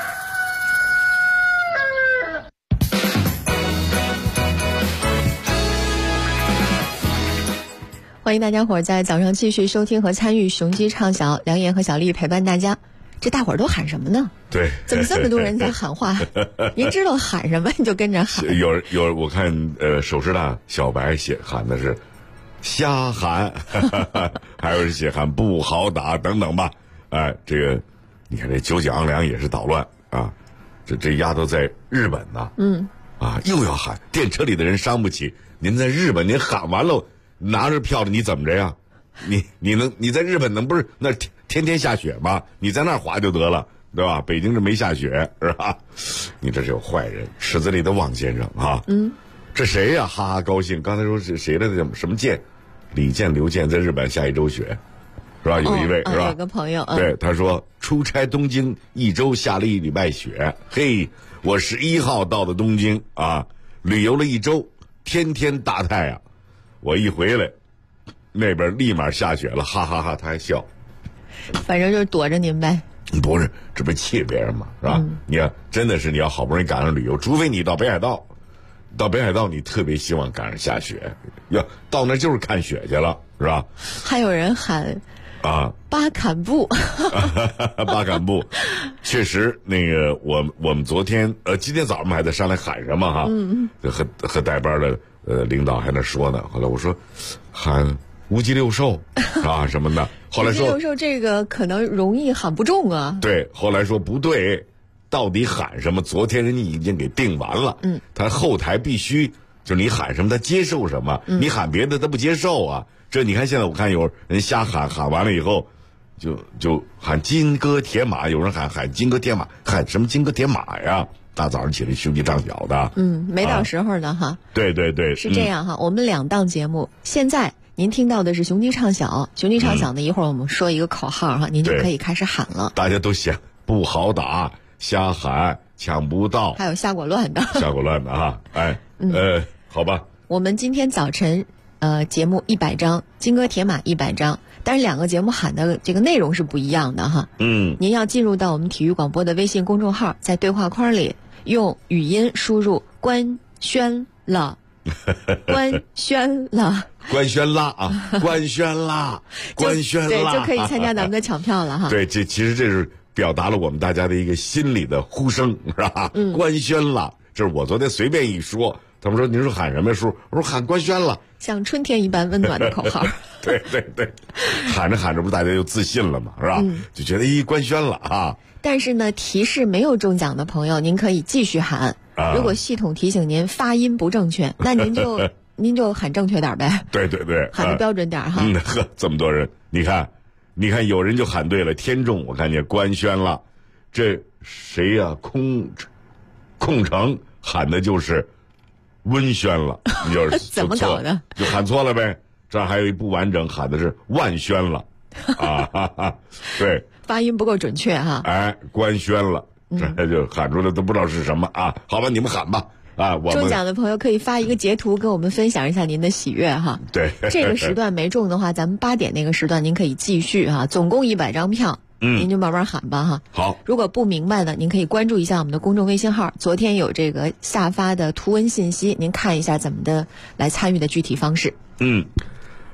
F: 欢迎大家伙儿在早上继续收听和参与雄鸡畅晓，梁岩和小丽陪伴大家。这大伙儿都喊什么呢？
A: 对，
F: 怎么这么多人在喊话？您知道喊什么你就跟着喊。
A: 有我看首师大小白喊的是瞎喊，还有人写喊不好打等等吧。哎，这个你看这九井昂良也是捣乱啊，这丫头在日本呢，又要喊，电车里的人伤不起，您在日本您喊完了。拿着票的你怎么着呀？你在日本能不是那天天下雪吗？你在那儿滑就得了，对吧？北京这没下雪是吧？你这是有坏人，池子里的王先生啊。这谁呀？哈哈高兴。刚才说是谁来的？什么健？李健、刘健在日本下一周雪，是吧？有一位是吧？
F: 有个朋友，
A: 对他说出差东京1周下了1礼拜雪。嘿，我11号到的东京啊，旅游了1周，天天大太阳。我一回来，那边立马下雪了，哈哈哈！他还笑，
F: 反正就是躲着您呗。
A: 不是，这不是气别人吗？是吧？你要真的是你要好不容易赶上旅游，除非你到北海道，你特别希望赶上下雪，要到那就是看雪去了，是吧？
F: 还有人喊巴坎布，
A: 巴坎布，确实那个我们昨天今天早上还在商量喊什么哈，就和带班的。领导还那说呢，后来我说喊无极六兽啊什么的，后来说无极六
F: 兽这个可能容易喊不中啊。
A: 对，后来说不对，到底喊什么？昨天人家已经给定完了，他后台必须就是你喊什么他接受什么，你喊别的他不接受啊。这你看现在我看有人瞎喊完了以后，就喊金戈铁马，有人喊金戈铁马，喊什么金戈铁马呀？大早上起来雄鸡唱晓的，
F: 没到时候呢哈。
A: 对，
F: 是这样哈。我们2档节目，现在您听到的是雄鸡畅晓，雄鸡畅晓呢，一会儿我们说一个口号哈，您就可以开始喊了。
A: 大家都想不好打，瞎喊抢不到，
F: 还有瞎果乱的，
A: 哈，好吧。
F: 我们今天早晨节目100张，金戈铁马100张。但是2个节目喊的这个内容是不一样的哈。您要进入到我们体育广播的微信公众号，在对话框里用语音输入官宣了，官宣了，
A: 官宣啦啊，官宣啦，官宣啦，
F: 对，就可以参加咱们的抢票了哈。
A: 对，其实这是表达了我们大家的一个心理的呼声，是吧？官宣了，这是我昨天随便一说，他们说您说喊什么呀叔？我说喊官宣了，
F: 像春天一般温暖的口号。
A: 对，喊着喊着不是大家就自信了嘛，是吧？就觉得官宣了啊。
F: 但是呢，提示没有中奖的朋友，您可以继续喊。如果系统提醒您发音不正确，那您就喊正确点呗。对， 喊的标准点哈。
A: 这么多人，你看有人就喊对了，天众我看见官宣了，这谁呀？空城喊的就是温宣了，你就是
F: 怎么搞的？
A: 就喊错了呗。这儿还有一不完整，喊的是万宣了啊！对，
F: 发音不够准确哈。
A: 官宣了，这就喊出来都不知道是什么啊！好吧，你们喊吧啊！
F: 中奖的朋友可以发一个截图跟我们分享一下您的喜悦哈。
A: 对，
F: 这个时段没中的话，咱们8点那个时段您可以继续哈，总共100张票。您就慢慢喊吧哈。
A: 好，
F: 如果不明白的，您可以关注一下我们的公众微信号，昨天有这个下发的图文信息，您看一下怎么的来参与的具体方式。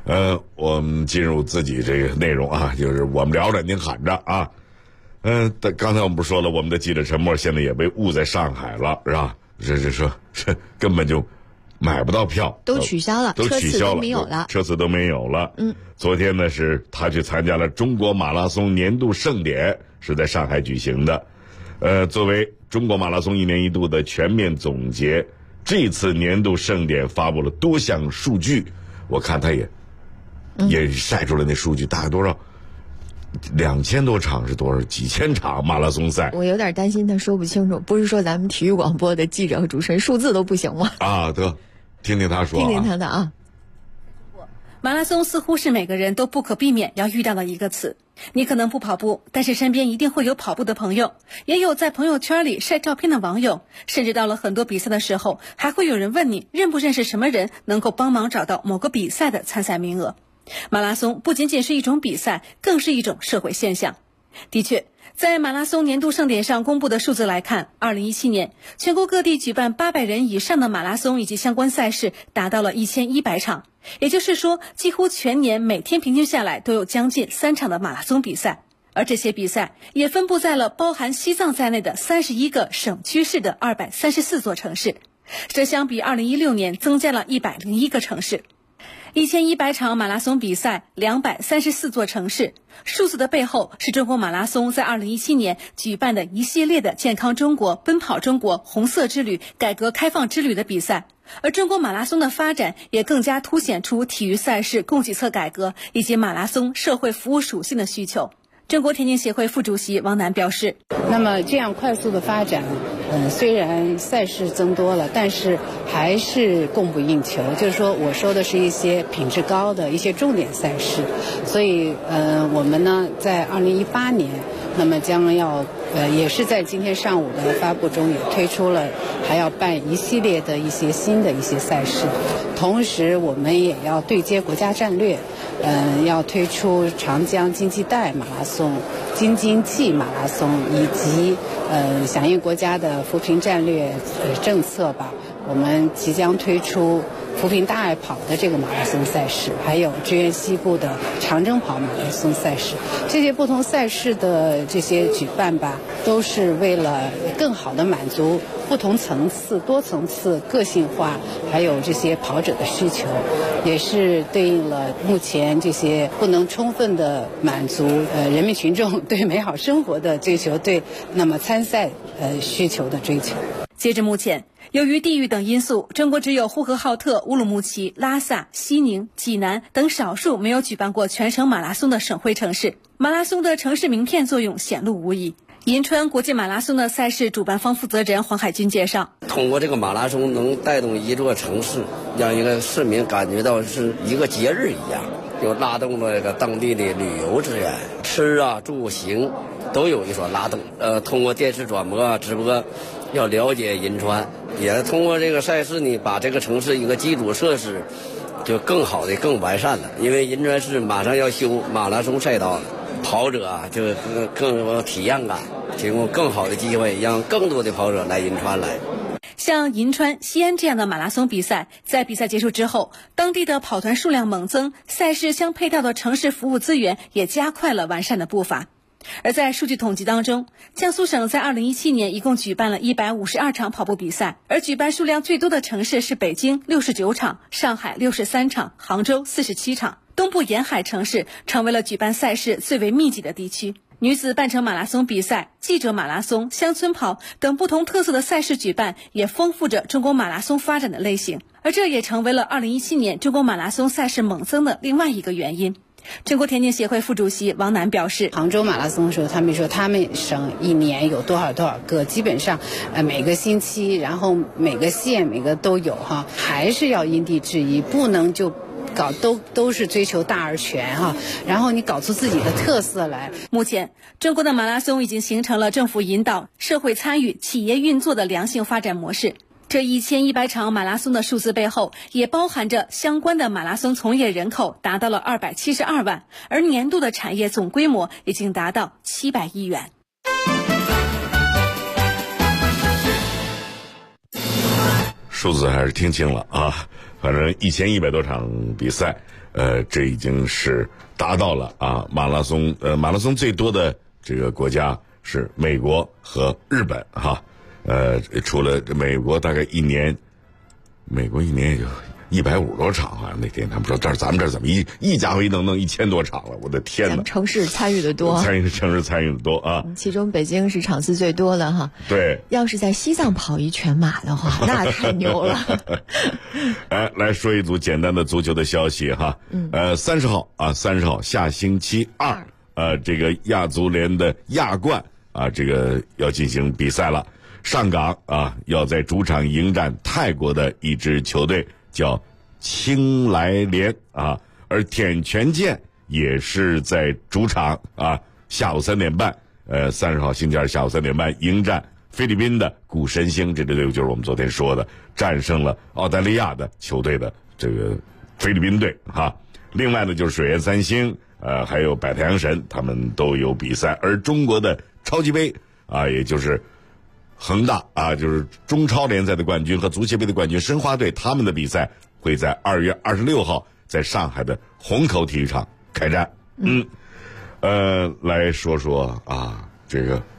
A: 我们进入自己这个内容啊，就是我们聊着您喊着啊。刚才我们不是说了，我们的记者陈默现在也被误在上海了，是吧？这根本就买不到票，
F: 都取消了，
A: 都取消了，
F: 车次都没有了，
A: 车次都没有了。昨天呢是他去参加了中国马拉松年度盛典，是在上海举行的。作为中国马拉松一年一度的全面总结，这次年度盛典发布了多项数据，我看他也晒出了那数据，大概多少？2000多场是多少？几千场马拉松赛。
F: 我有点担心他说不清楚，不是说咱们体育广播的记者和主持人数字都不行吗？
A: 得听听他说，
F: 听听他的啊。
C: 马拉松似乎是每个人都不可避免要遇到的一个词。你可能不跑步，但是身边一定会有跑步的朋友，也有在朋友圈里晒照片的网友，甚至到了很多比赛的时候，还会有人问你认不认识什么人能够帮忙找到某个比赛的参赛名额。马拉松不仅仅是一种比赛，更是一种社会现象。的确，在马拉松年度盛典上公布的数字来看，2017年全国各地举办800人以上的马拉松以及相关赛事达到了1100场，也就是说，几乎全年每天平均下来都有将近3场的马拉松比赛。而这些比赛也分布在了包含西藏在内的31个省区市的234座城市，这相比2016年增加了101个城市。1100场马拉松比赛，234座城市，数字的背后是中国马拉松在2017年举办的一系列的健康中国、奔跑中国、红色之旅、改革开放之旅的比赛。而中国马拉松的发展也更加凸显出体育赛事供给侧改革以及马拉松社会服务属性的需求。中国田径协会副主席王楠表示，
V: 那么这样快速的发展，虽然赛事增多了，但是还是供不应求，就是说我说的是一些品质高的一些重点赛事。所以我们呢在2018年那么将要也是在今天上午的发布中也推出了还要办一系列的一些新的一些赛事，同时我们也要对接国家战略，要推出长江经济带马拉松、京津冀马拉松，以及响应国家的扶贫战略政策吧，我们即将推出扶贫大爱跑的这个马拉松赛事，还有支援西部的长征跑马拉松赛事。这些不同赛事的这些举办吧，都是为了更好的满足不同层次、多层次、个性化，还有这些跑者的需求，也是对应了目前这些不能充分的满足人民群众对美好生活的追求，对那么参赛需求的追求。
C: 截至目前，由于地域等因素，中国只有呼和浩特、乌鲁木齐、拉萨、西宁、济南等少数没有举办过全省马拉松的省会城市。马拉松的城市名片作用显露无遗。银川国际马拉松的赛事主办方负责人黄海军介绍，
W: 通过这个马拉松能带动一座城市，让一个市民感觉到是一个节日一样，又拉动了这个当地的旅游资源，吃啊住行都有一所拉动。通过电视转播啊直播要了解银川，也通过这个赛事呢，把这个城市一个基础设施就更好的更完善了。因为银川市马上要修马拉松赛道了，跑者啊就更有体验感，提供更好的机会，让更多的跑者来银川来。
C: 像银川、西安这样的马拉松比赛，在比赛结束之后，当地的跑团数量猛增，赛事相配套的城市服务资源也加快了完善的步伐。而在数据统计当中，江苏省在2017年一共举办了152场跑步比赛，而举办数量最多的城市是北京69场、上海63场、杭州47场。东部沿海城市成为了举办赛事最为密集的地区。女子半程马拉松比赛、记者马拉松、乡村跑等不同特色的赛事举办，也丰富着中国马拉松发展的类型，而这也成为了2017年中国马拉松赛事猛增的另外一个原因。中国田径协会副主席王楠表示，
V: 杭州马拉松的时候，他们说他们省一年有多少个，基本上每个星期，然后每个县每个都有哈，还是要因地制宜，不能就搞都是追求大而全哈，然后你搞出自己的特色来。
C: 目前，中国的马拉松已经形成了政府引导、社会参与、企业运作的良性发展模式。这1100场马拉松的数字背后，也包含着相关的马拉松从业人口达到了272万，而年度的产业总规模已经达到700亿元。
A: 数字还是听清了啊，反正1100多场比赛，这已经是达到了啊马拉松最多的这个国家是美国和日本哈，除了美国大概美国一年也就150多场啊，那天他们说咱们这怎么一家伙一弄1000多场了，我的天哪！
F: 咱们城市参与的多，
A: 城市参与的多啊。
F: 其中北京是场次最多的哈。
A: 对，
F: 要是在西藏跑一全马的话，那太牛了。
A: 来说一组简单的足球的消息哈。30号下星期2，这个亚足联的亚冠啊，这个要进行比赛了。上港啊，要在主场迎战泰国的一支球队，叫青来联啊，而田全健也是在主场啊，下午3点半，30号星期2下午3点半迎战菲律宾的古神星，这支队伍就是我们昨天说的战胜了澳大利亚的球队的这个菲律宾队哈。另外呢，就是水原三星还有百太阳神，他们都有比赛，而中国的超级杯啊，也就是恒大啊，就是中超联赛的冠军和足协杯的冠军申花队，他们的比赛会在2月26号在上海的虹口体育场开战。来说说啊，这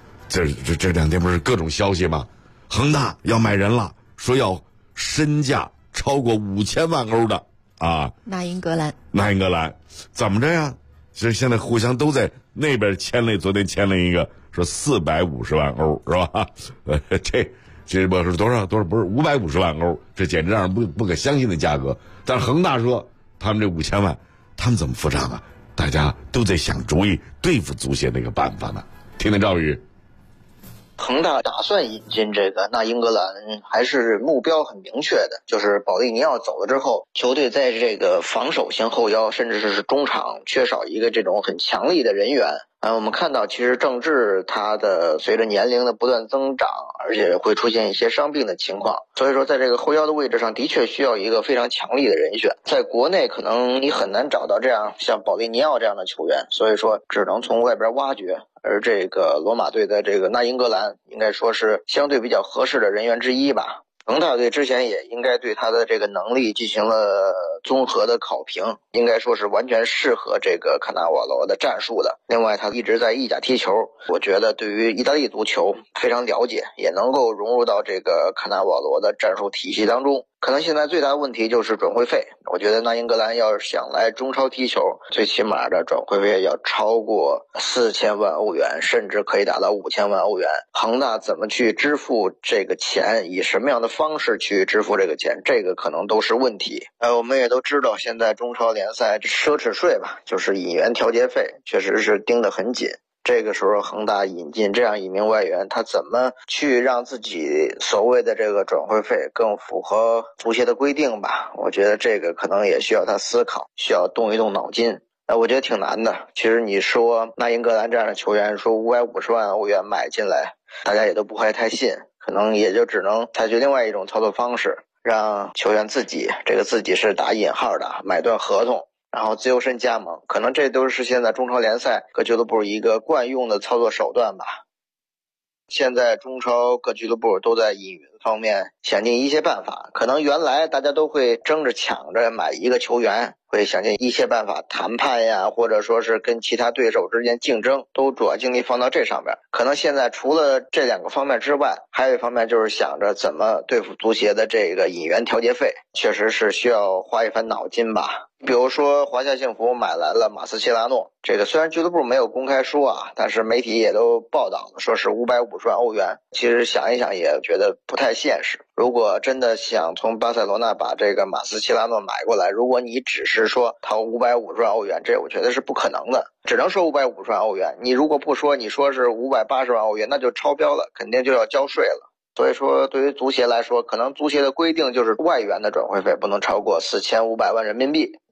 A: 2天不是各种消息吗？恒大要买人了，说要身价超过5000万欧的啊。
F: 那英格兰
A: 怎么着呀？其实现在互相都在那边昨天签了一个。说450万欧是吧？这不是多少不是550万欧，这简直让人不可相信的价格。但是恒大说他们这5000万，他们怎么付账啊？大家都在想主意对付足协那个办法呢。听听赵宇。
D: 恒大打算引进这个那英格兰，还是目标很明确的，就是保利尼奥走了之后，球队在这个防守型后腰甚至是中场缺少一个这种很强力的人员。我们看到其实郑智他的随着年龄的不断增长，而且会出现一些伤病的情况，所以说在这个后腰的位置上的确需要一个非常强力的人选。在国内可能你很难找到这样像保利尼奥这样的球员，所以说只能从外边挖掘。而这个罗马队的这个那英格兰应该说是相对比较合适的人员之一吧。恒大队之前也应该对他的这个能力进行了综合的考评，应该说是完全适合这个卡纳瓦罗的战术的。另外他一直在意甲踢球，我觉得对于意大利足球非常了解，也能够融入到这个卡纳瓦罗的战术体系当中。可能现在最大的问题就是转会费，我觉得那英格兰要是想来中超踢球，最起码的转会费要超过4000万欧元，甚至可以达到5000万欧元。恒大怎么去支付这个钱，以什么样的方式去支付这个钱，这个可能都是问题。我们也都知道现在中超联赛奢侈税吧，就是引援调节费确实是盯得很紧。这个时候恒大引进这样一名外援，他怎么去让自己所谓的这个转会费更符合足协的规定吧？我觉得这个可能也需要他思考，需要动一动脑筋。我觉得挺难的。其实你说那英格兰这样的球员说550万欧元买进来，大家也都不会太信，可能也就只能采取另外一种操作方式，让球员自己，这个自己是打引号的，买断合同，然后自由身加盟，可能这都是现在中超联赛各俱乐部一个惯用的操作手段吧。现在中超各俱乐部都在引援方面想尽一些办法，可能原来大家都会争着抢着买一个球员，会想尽一些办法谈判呀，或者说是跟其他对手之间竞争，都主要精力放到这上边。可能现在除了这2个方面之外，还有一方面就是想着怎么对付足协的这个引援调节费，确实是需要花一番脑筋吧。比如说华夏幸福买来了马斯切拉诺，这个虽然俱乐部没有公开说啊，但是媒体也都报道了，说是550万欧元。其实想一想也觉得不太现实。如果真的想从巴塞罗那把这个马斯切拉诺买过来，如果你只是说掏550万欧元，这我觉得是不可能的，只能说550万欧元。你如果不说，你说是580万欧元，那就超标了，肯定就要交税了。所以说对于足协来说，可能足协的规定就是外援的转会费不能超过4500万人民币。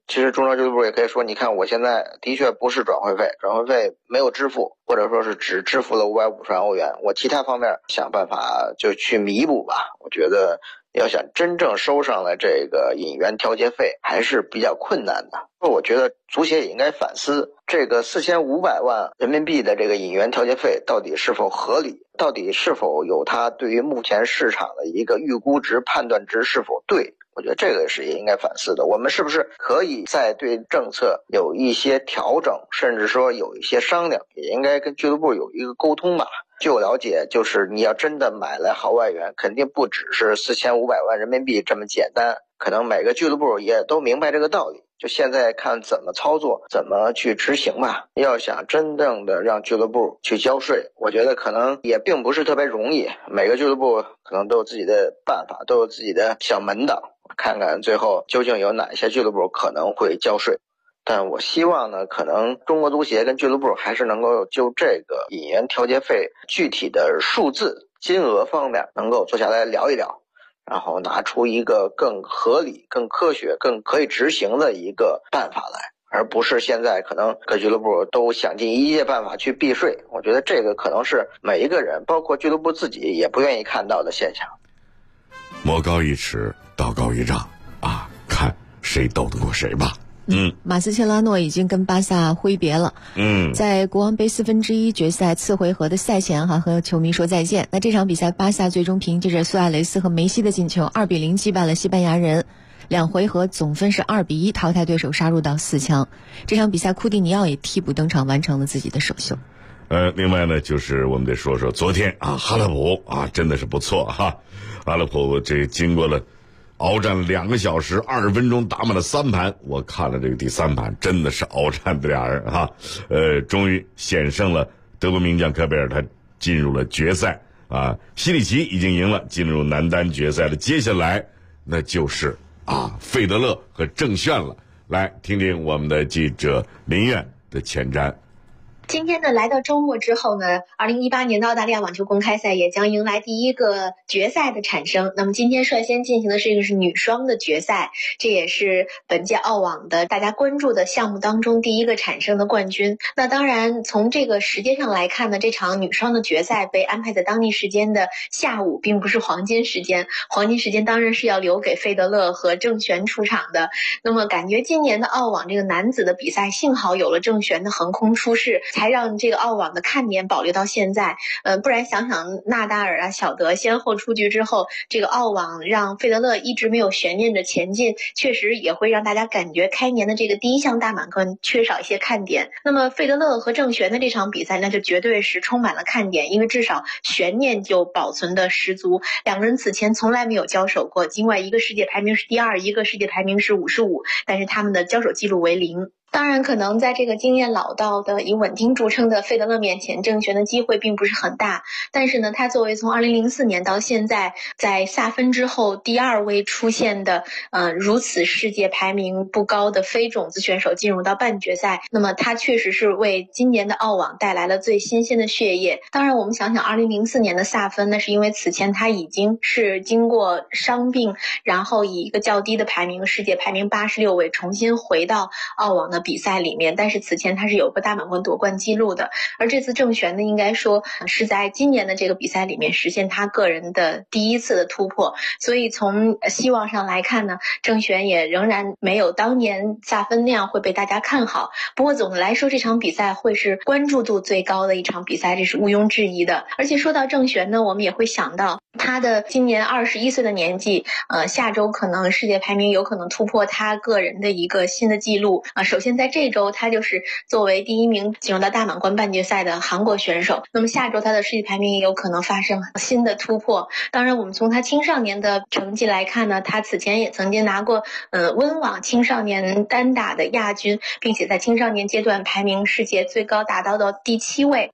D: 其实中超俱乐部也可以说，你看我现在的确不是转会费没有支付，或者说是只支付了550万欧元，我其他方面想办法就去弥补吧。我觉得要想真正收上来这个引援调节费还是比较困难的。我觉得足协也应该反思，这个4500万人民币的这个引援调节费到底是否合理，到底是否有它对于目前市场的一个预估值判断值是否对。我觉得这个是也应该反思的，我们是不是可以再对政策有一些调整，甚至说有一些商量，也应该跟俱乐部有一个沟通吧。据我了解，就是你要真的买来好外援，肯定不只是4500万人民币这么简单，可能每个俱乐部也都明白这个道理，就现在看怎么操作，怎么去执行吧。要想真正的让俱乐部去交税，我觉得可能也并不是特别容易，每个俱乐部可能都有自己的办法，都有自己的小门道，看看最后究竟有哪些俱乐部可能会交税。但我希望呢，可能中国足协跟俱乐部还是能够就这个引援调节费具体的数字金额方面能够坐下来聊一聊，然后拿出一个更合理、更科学、更可以执行的一个办法来，而不是现在可能各俱乐部都想尽一切办法去避税。我觉得这个可能是每一个人，包括俱乐部自己也不愿意看到的现象。
A: 魔高一尺，道高一丈啊，看谁斗得过谁吧。
F: 马斯切拉诺已经跟巴萨挥别了。在国王杯1/4决赛次回合的赛前和球迷说再见。那这场比赛巴萨最终凭借着苏亚雷斯和梅西的进球2-0击败了西班牙人，2回合总分是2-1淘汰对手，杀入到4强。这场比赛库蒂尼奥也替补登场，完成了自己的首秀。
A: 另外呢，就是我们得说说昨天哈勒普真的是不错哈。哈勒普这经过了鏖战2个小时20分钟，打满了3盘。我看了这个第3盘，真的是鏖战的俩人哈。终于险胜了德国名将科贝尔，他进入了决赛啊。西里奇已经赢了，进入男单决赛了。接下来那就是费德勒和郑炫了。来听听我们的记者林苑的前瞻。
E: 今天呢，来到周末之后呢，2018年的澳大利亚网球公开赛也将迎来第一个决赛的产生。那么今天率先进行的是一个是女双的决赛，这也是本届澳网的大家关注的项目当中第一个产生的冠军。那当然从这个时间上来看呢，这场女双的决赛被安排在当地时间的下午，并不是黄金时间，黄金时间当然是要留给费德勒和郑璇出场的。那么感觉今年的澳网这个男子的比赛，幸好有了郑璇的横空出世，才让这个澳网的看点保留到现在。不然想想纳达尔小德先后出局之后，这个澳网让费德勒一直没有悬念着前进，确实也会让大家感觉开年的这个第一项大满贯缺少一些看点。那么费德勒和郑璇的这场比赛，那就绝对是充满了看点，因为至少悬念就保存的十足。两个人此前从来没有交手过，尽管一个世界排名是第2，一个世界排名是55，但是他们的交手记录为0。当然可能在这个经验老道的以稳定著称的费德勒面前，郑璇的机会并不是很大。但是呢，他作为从2004年到现在在萨芬之后第2位出现的如此世界排名不高的非种子选手进入到半决赛，那么他确实是为今年的澳网带来了最新鲜的血液。当然我们想想2004年的萨芬，那是因为此前他已经是经过伤病，然后以一个较低的排名，世界排名86位重新回到澳网的比赛里面，但是此前他是有过大满贯夺冠记录的。而这次郑璇呢，应该说是在今年的这个比赛里面实现他个人的第一次的突破，所以从希望上来看呢，郑璇也仍然没有当年萨芬那样会被大家看好。不过总的来说，这场比赛会是关注度最高的一场比赛，这是毋庸置疑的。而且说到郑璇呢，我们也会想到他的今年21岁的年纪，下周可能世界排名有可能突破他个人的一个新的记录。首先在这周他就是作为第1名进入到大满贯半决赛的韩国选手，那么下周他的世界排名也有可能发生新的突破。当然我们从他青少年的成绩来看呢，他此前也曾经拿过温网青少年单打的亚军，并且在青少年阶段排名世界最高达到第7位。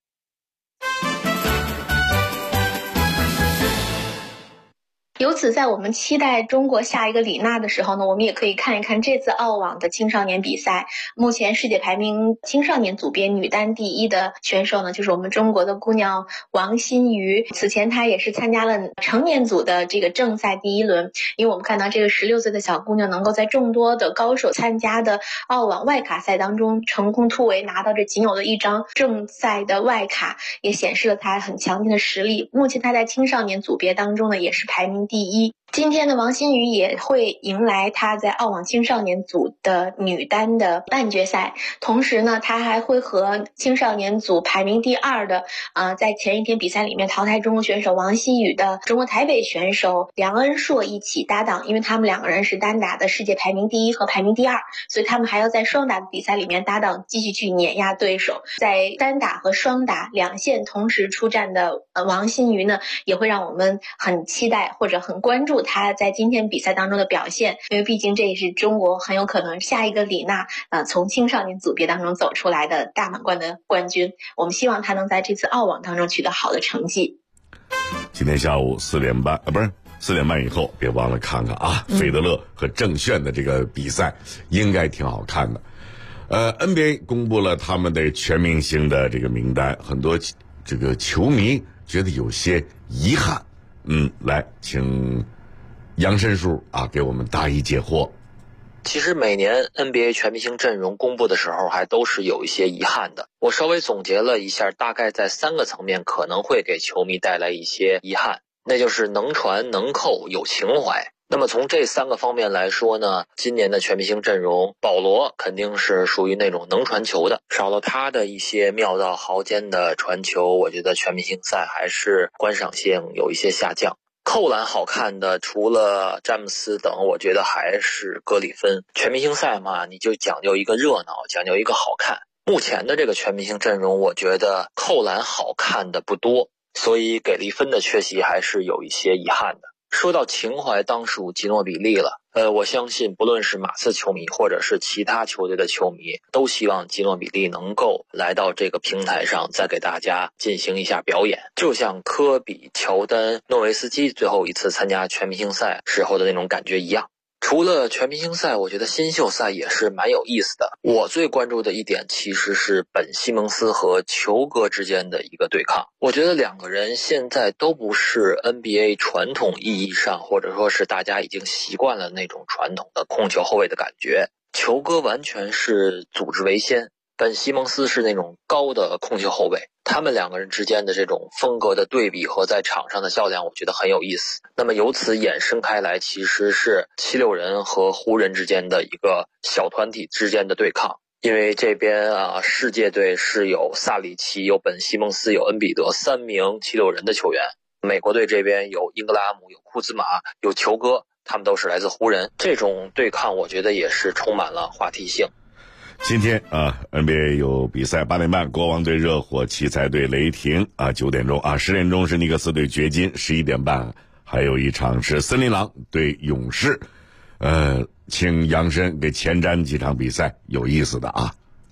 E: 由此，在我们期待中国下一个李娜的时候呢，我们也可以看一看这次澳网的青少年比赛。目前世界排名青少年组别女单第1的选手呢，就是我们中国的姑娘王欣瑜。此前她也是参加了成年组的这个正赛第1轮。因为我们看到这个16岁的小姑娘能够在众多的高手参加的澳网外卡赛当中成功突围，拿到这仅有的一张正赛的外卡，也显示了她很强劲的实力。目前她在青少年组别当中呢，也是排名第1。今天的王欣瑜也会迎来她在澳网青少年组的女单的半决赛，同时呢，她还会和青少年组排名第2的在前一天比赛里面淘汰中国选手王希雨的中国台北选手梁恩硕一起搭档，因为他们2个人是单打的世界排名第1和排名第2，所以他们还要在双打的比赛里面搭档，继续去碾压对手。在单打和双打2线同时出战的王欣瑜呢，也会让我们很期待或者很关注他在今天比赛当中的表现，因为毕竟这也是中国很有可能下一个李娜从青少年组别当中走出来的大满贯的冠军。我们希望他能在这次澳网当中取得好的成绩。
A: 今天下午4点半4点半以后，别忘了看看啊，费德勒和郑炫的这个比赛应该挺好看的。NBA 公布了他们的全明星的这个名单，很多这个球迷觉得有些遗憾。来，请杨申叔给我们答疑解惑。
I: 其实每年 NBA 全明星阵容公布的时候还都是有一些遗憾的，我稍微总结了一下，大概在3个层面可能会给球迷带来一些遗憾，那就是能传能扣有情怀。那么从这3个方面来说呢，今年的全明星阵容，保罗肯定是属于那种能传球的，少了他的一些妙到毫尖的传球，我觉得全明星赛还是观赏性有一些下降。扣篮好看的除了詹姆斯等，我觉得还是格里芬。全明星赛嘛，你就讲究一个热闹，讲究一个好看。目前的这个全明星阵容，我觉得扣篮好看的不多，所以给力芬的缺席还是有一些遗憾的。说到情怀，当属吉诺比利了。我相信不论是马刺球迷或者是其他球队的球迷，都希望吉诺比利能够来到这个平台上，再给大家进行一下表演，就像科比、乔丹、诺维斯基最后一次参加全明星赛时候的那种感觉一样。除了全明星赛，我觉得新秀赛也是蛮有意思的。我最关注的一点其实是本西蒙斯和球哥之间的一个对抗。我觉得2个人现在都不是 NBA 传统意义上，或者说是大家已经习惯了那种传统的控球后卫的感觉。球哥完全是组织为先，本西蒙斯是那种高的控球后卫，他们2个人之间的这种风格的对比和在场上的较量，我觉得很有意思。那么由此衍生开来，其实是76人和湖人之间的一个小团体之间的对抗。因为这边世界队是有萨里奇、有本西蒙斯、有恩比德3名76人的球员，美国队这边有英格拉姆、有库兹马、有球哥，他们都是来自湖人。这种对抗我觉得也是充满了话题性。
A: 今天NBA 有比赛，8点半国王队热火，奇才队雷霆9点钟10点钟是尼克斯队掘金，11点半还有一场是森林狼对勇士。请杨申给前瞻几场比赛有意思的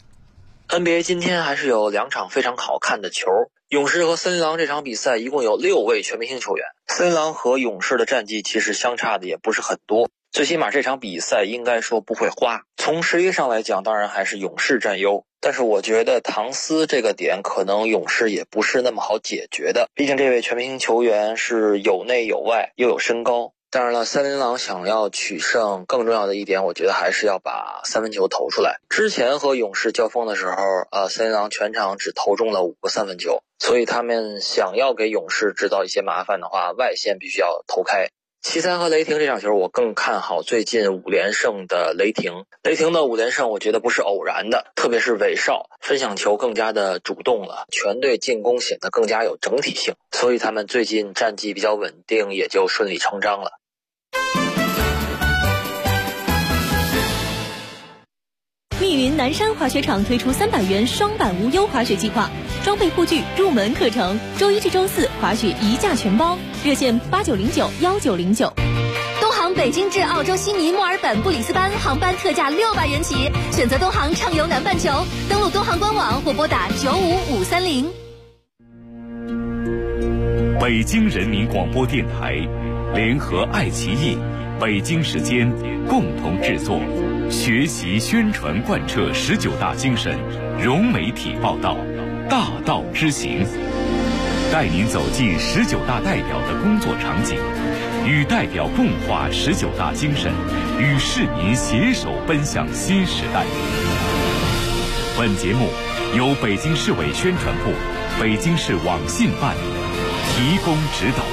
I: NBA 今天还是有2场非常好看的球。勇士和森林狼这场比赛一共有6位全明星球员，森林狼和勇士的战绩其实相差的也不是很多，最起码这场比赛应该说不会花。从实力上来讲，当然还是勇士占优，但是我觉得唐斯这个点可能勇士也不是那么好解决的，毕竟这位全明星球员是有内有外，又有身高。当然了，森林狼想要取胜，更重要的一点，我觉得还是要把3分球投出来。之前和勇士交锋的时候，森林狼全场只投中了5个3分球，所以他们想要给勇士制造一些麻烦的话，外线必须要投开。奇才和雷霆这场球，我更看好最近5连胜的雷霆。雷霆的5连胜我觉得不是偶然的，特别是韦少分享球更加的主动了，全队进攻显得更加有整体性，所以他们最近战绩比较稳定，也就顺理成章了。
S: 密云南山滑雪场推出300元双板无忧滑雪计划，装备护具、入门课程，周1至周4滑雪一价全包，热线89091909。东航北京至澳洲悉尼、墨尔本、布里斯班航班特价600元起，选择东航畅游南半球，登录东航官网或拨打95530。
G: 北京人民广播电台联合爱奇艺、北京时间共同制作，学习宣传贯彻19大精神，融媒体报道，大道之行，带您走进19大代表的工作场景，与代表共话19大精神，与市民携手奔向新时代。本节目由北京市委宣传部、北京市网信办提供指导。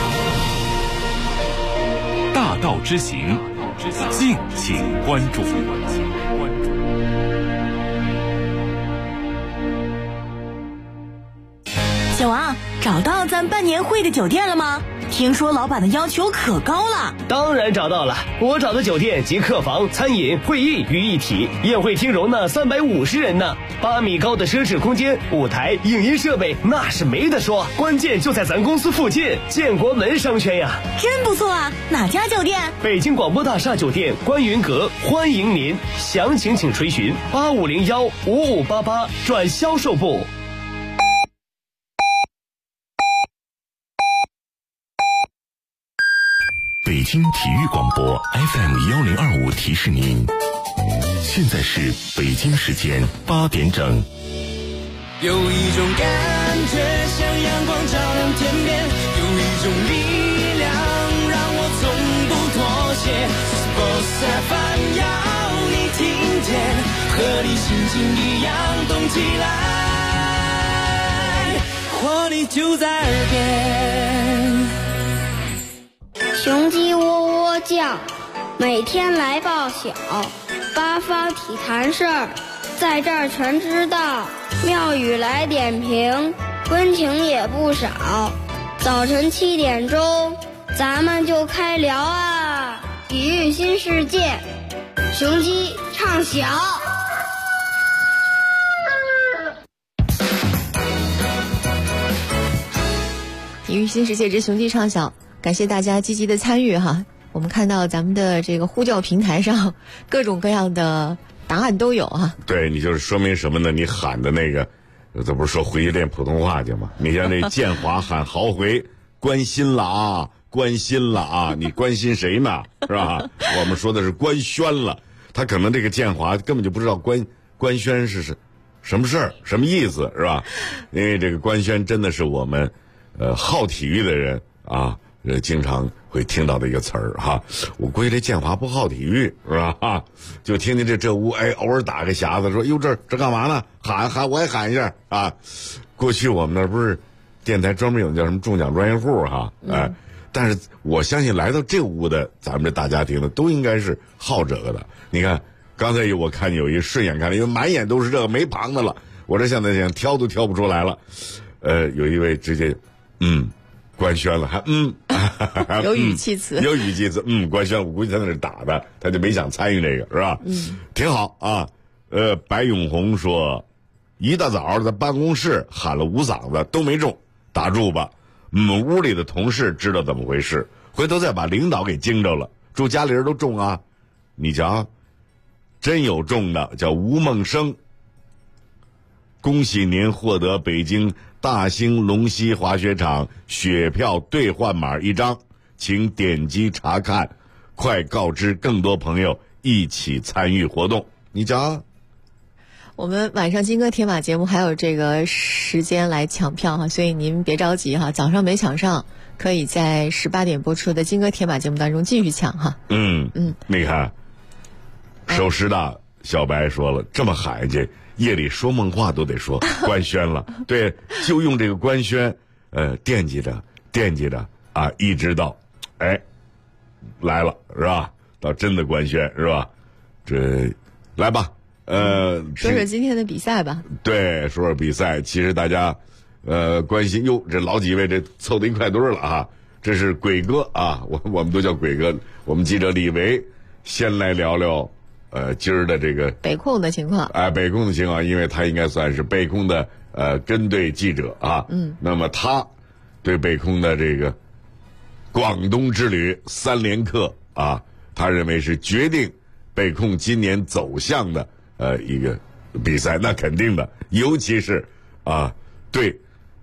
G: 大道之行，敬请关注。
J: 小王，找到咱办年会的酒店了吗？听说老板的要求可高了。
L: 当然找到了，我找的酒店集客房、餐饮、会议于一体，宴会厅容纳350人呢，8米高的奢侈空间，舞台、影音设备那是没得说，关键就在咱公司附近，建国门商圈呀。
J: 真不错啊，哪家酒店？
L: 北京广播大厦酒店观云阁，欢迎您，详情请垂询8501-5588转销售部。
M: 北京体育广播 FM1025提示您，现在是北京时间8点整。
B: 有一种感觉像阳光照亮天边，有一种力量让我从不妥协。Sports FM 要你听见，和你心情一样动起来，活力就在耳边。
H: 雄鸡喔喔叫，每天来报晓，八方体坛事儿，在这儿全知道。妙语来点评，温情也不少。早晨7点钟，咱们就开聊啊！体育新世界，雄鸡唱晓。
F: 体育新世界之雄鸡唱晓。感谢大家积极的参与哈，我们看到咱们的这个呼叫平台上各种各样的答案都有哈。
A: 对，你就是说明什么呢？你喊的那个，这不是说回去练普通话去吗？你像这建华喊豪回，关心了啊，关心了啊，你关心谁呢？是吧？我们说的是官宣了，他可能这个建华根本就不知道官宣是什么事儿，什么意思，是吧？因为这个官宣真的是我们好体育的人啊。经常会听到的一个词儿哈，我估计这建华不好体育是吧？就听听这屋，哎，偶尔打个匣子说，哟这干嘛呢？喊我也喊一下啊！过去我们那不是电台专门有叫什么中奖专业户哈，哎，但是我相信来到这屋的咱们这大家庭的都应该是好这个的。你看刚才我看有一顺眼看了，因为满眼都是这个没旁的了，我这现在想挑都挑不出来了。有一位直接官宣了，还
F: 有语气词，
A: 有语气词，官宣，我估计他那是打的，他就没想参与这个，是吧？挺好啊。白永红说，一大早在办公室喊了5嗓子都没中，打住吧。屋里的同事知道怎么回事，回头再把领导给惊着了。祝家里人都中啊！你瞧，真有中的，叫吴梦生。恭喜您获得北京大兴龙溪滑雪场雪票兑换码1张，请点击查看，快告知更多朋友一起参与活动。你瞧，
F: 我们晚上金歌铁马节目还有这个时间来抢票哈，所以您别着急哈，早上没抢上，可以在18点播出的金歌铁马节目当中继续抢哈。
A: 你看，首师大小白说了，这么喊去。夜里说梦话都得说官宣了，对，就用这个官宣，惦记着啊，一直到，来了是吧？到真的官宣是吧？这来吧，
F: 说说今天的比赛吧。
A: 对，说说比赛，其实大家关心哟，这老几位这凑到一块堆了啊，这是鬼哥啊，我们都叫鬼哥，我们记者李维先来聊聊。今儿的这个
F: 北控的情况，
A: 北控的情况，因为他应该算是北控的跟队记者啊。那么他对北控的这个广东之旅3连客啊，他认为是决定北控今年走向的一个比赛，那肯定的，尤其是对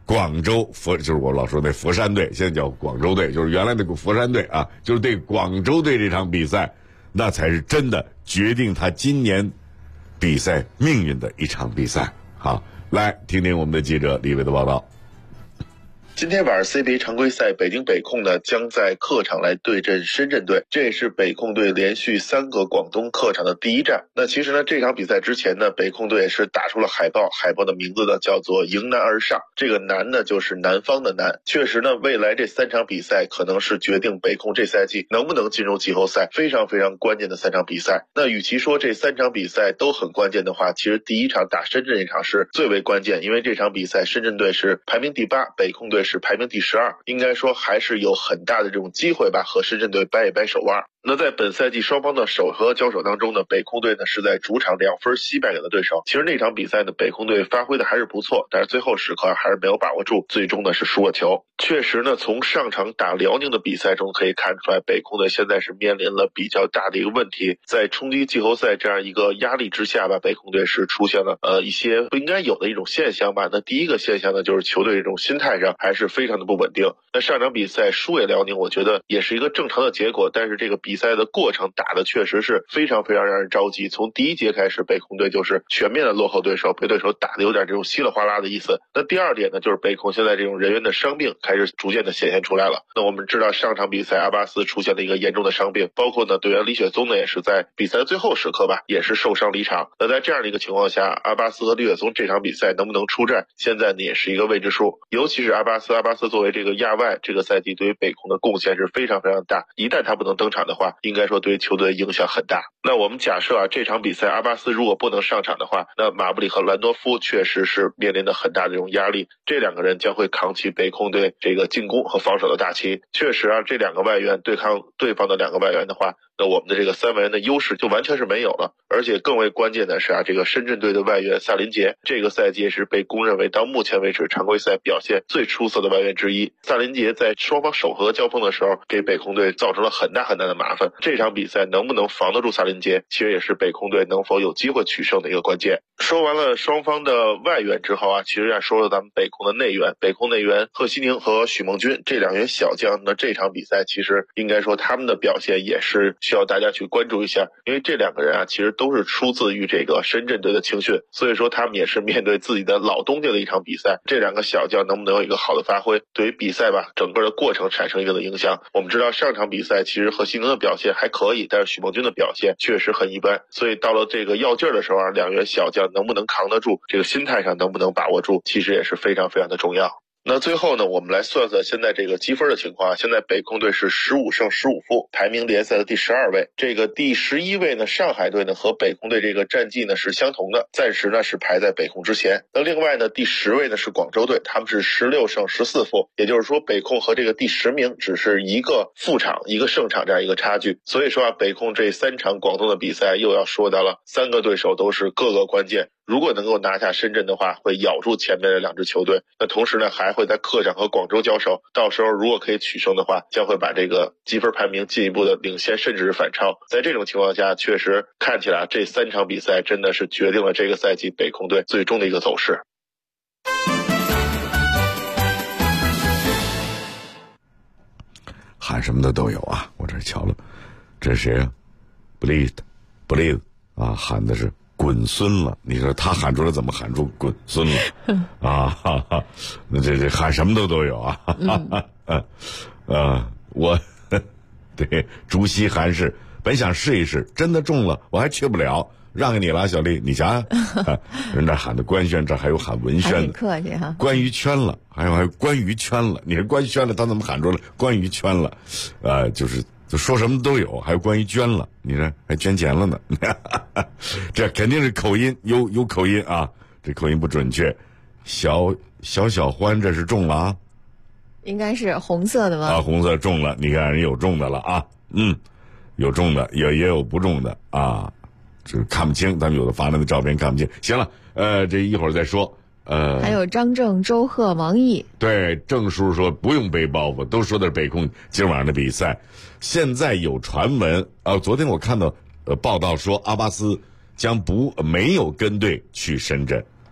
A: 广州就是我老说那佛山队，现在叫广州队，就是原来那个佛山队啊，就是对广州队这场比赛，那才是真的决定他今年比赛命运的一场比赛。好，来听听我们的记者李伟的报道。
N: 今天晚上 CBA 常规赛，北京北控呢将在客场来对阵深圳队，这也是北控队连续3个广东客场的第一战。那其实呢，这场比赛之前呢，北控队是打出了海报，海报的名字呢叫做迎难而上，这个难呢就是南方的难。确实呢，未来这3场比赛可能是决定北控这赛季能不能进入季后赛非常非常关键的3场比赛。那与其说这3场比赛都很关键的话，其实第一场打深圳这场是最为关键，因为这场比赛深圳队是排名第8，北控队是排名第12，应该说还是有很大的这种机会吧，和深圳队掰一掰手腕。那在本赛季双方的首回合交手当中呢，北控队呢是在主场2分惜败给了对手。其实那场比赛呢，北控队发挥的还是不错，但是最后时刻还是没有把握住，最终呢是输了球。确实呢，从上场打辽宁的比赛中可以看出来，北控队现在是面临了比较大的一个问题，在冲击季后赛这样一个压力之下吧，北控队是出现了一些不应该有的一种现象吧。那第一个现象呢，就是球队这种心态上还是非常的不稳定。那上场比赛输给辽宁，我觉得也是一个正常的结果，但是这个比赛的过程打的确实是非常非常让人着急。从第一节开始，北控队就是全面的落后对手，被对手打的有点这种稀里哗啦的意思。那第二点呢，就是北控现在这种人员的伤病开始逐渐的显现出来了。那我们知道上场比赛阿巴斯出现了一个严重的伤病，包括呢队员李雪松呢也是在比赛的最后时刻吧，也是受伤离场。那在这样的一个情况下，阿巴斯和李雪松这场比赛能不能出战，现在呢也是一个未知数。尤其是阿巴斯作为这个亚外，这个赛季对于北控的贡献是非常非常大，一旦他不能登场的话，应该说对于球队的影响很大。那我们假设啊，这场比赛阿巴斯如果不能上场的话，那马布里和兰多夫确实是面临的很大的这种压力，这2个人将会扛起北控队这个进攻和防守的大旗。确实啊，这2个外援对抗对方的2个外援的话，那我们的这个3外援的优势就完全是没有了。而且更为关键的是啊，这个深圳队的外援萨林杰，这个赛季是被公认为到目前为止常规赛表现最出色的外援之一。萨林杰在双方首回合交锋的时候，给北控队造成了很大很大的麻烦。这场比赛能不能防得住萨林杰，其实也是北控队能否有机会取胜的一个关键。说完了双方的外援之后啊，其实要说说咱们北控的内援。北控内援贺西宁和许梦军这2员小将，那这场比赛其实应该说他们的表现也是需要大家去关注一下，因为这2个人啊，其实都是出自于这个深圳队的青训，所以说他们也是面对自己的老东家的一场比赛。这2个小将能不能有一个好的发挥，对于比赛吧整个的过程产生一定的影响。我们知道上场比赛其实贺西宁的表现还可以，但是许梦军的表现确实很一般，所以到了这个要劲儿的时候啊，2员小将能不能扛得住，这个心态上能不能把握住，其实也是非常非常的重要。那最后呢，我们来算算现在这个积分的情况。现在北控队是15胜15负，排名联赛的第12位。这个第11位呢，上海队呢和北控队这个战绩呢是相同的，暂时呢是排在北控之前。那另外呢，第10位呢是广州队，他们是16胜14负，也就是说北控和这个第10名只是一个负场一个胜场这样一个差距。所以说啊，北控这3场广东的比赛又要说到了3个对手都是各个关键。如果能够拿下深圳的话，会咬住前面的2支球队。那同时呢，还会在客场和广州交手，到时候如果可以取胜的话，将会把这个积分排名进一步的领先，甚至是反超。在这种情况下，确实看起来这3场比赛真的是决定了这个赛季北控队最终的一个走势。
A: 喊什么的都有啊，我这瞧了，这是谁啊 ？Bleed 啊，喊的是滚孙了。你说他喊出来怎么喊出滚孙了啊？哈哈，那这喊什么都有啊。我对竹溪韩氏本想试一试，真的中了，我还去不了，让给你了，小丽，你想想，人这喊的官宣，这还有喊文宣的，
F: 很客气哈。
A: 关于圈了，还有关于圈了，你是关于圈了，他怎么喊出来关于圈了？就是说什么都有，还有关于捐了，你这还捐钱了呢，这肯定是口音，有口音啊，这口音不准确。小欢这是中了啊，
F: 应该是红色的吧？
A: 啊，红色中了，你看人有中的了啊，有中的，也有不中的啊，这看不清，咱们有的发来的照片看不清。行了，这一会儿再说。
F: 还有张正、周贺、王毅。对，
A: 郑叔说不用背包袱，都说的是北控今晚上的比赛。现在有传闻昨天我看到报道说阿巴斯将没有跟队去深圳。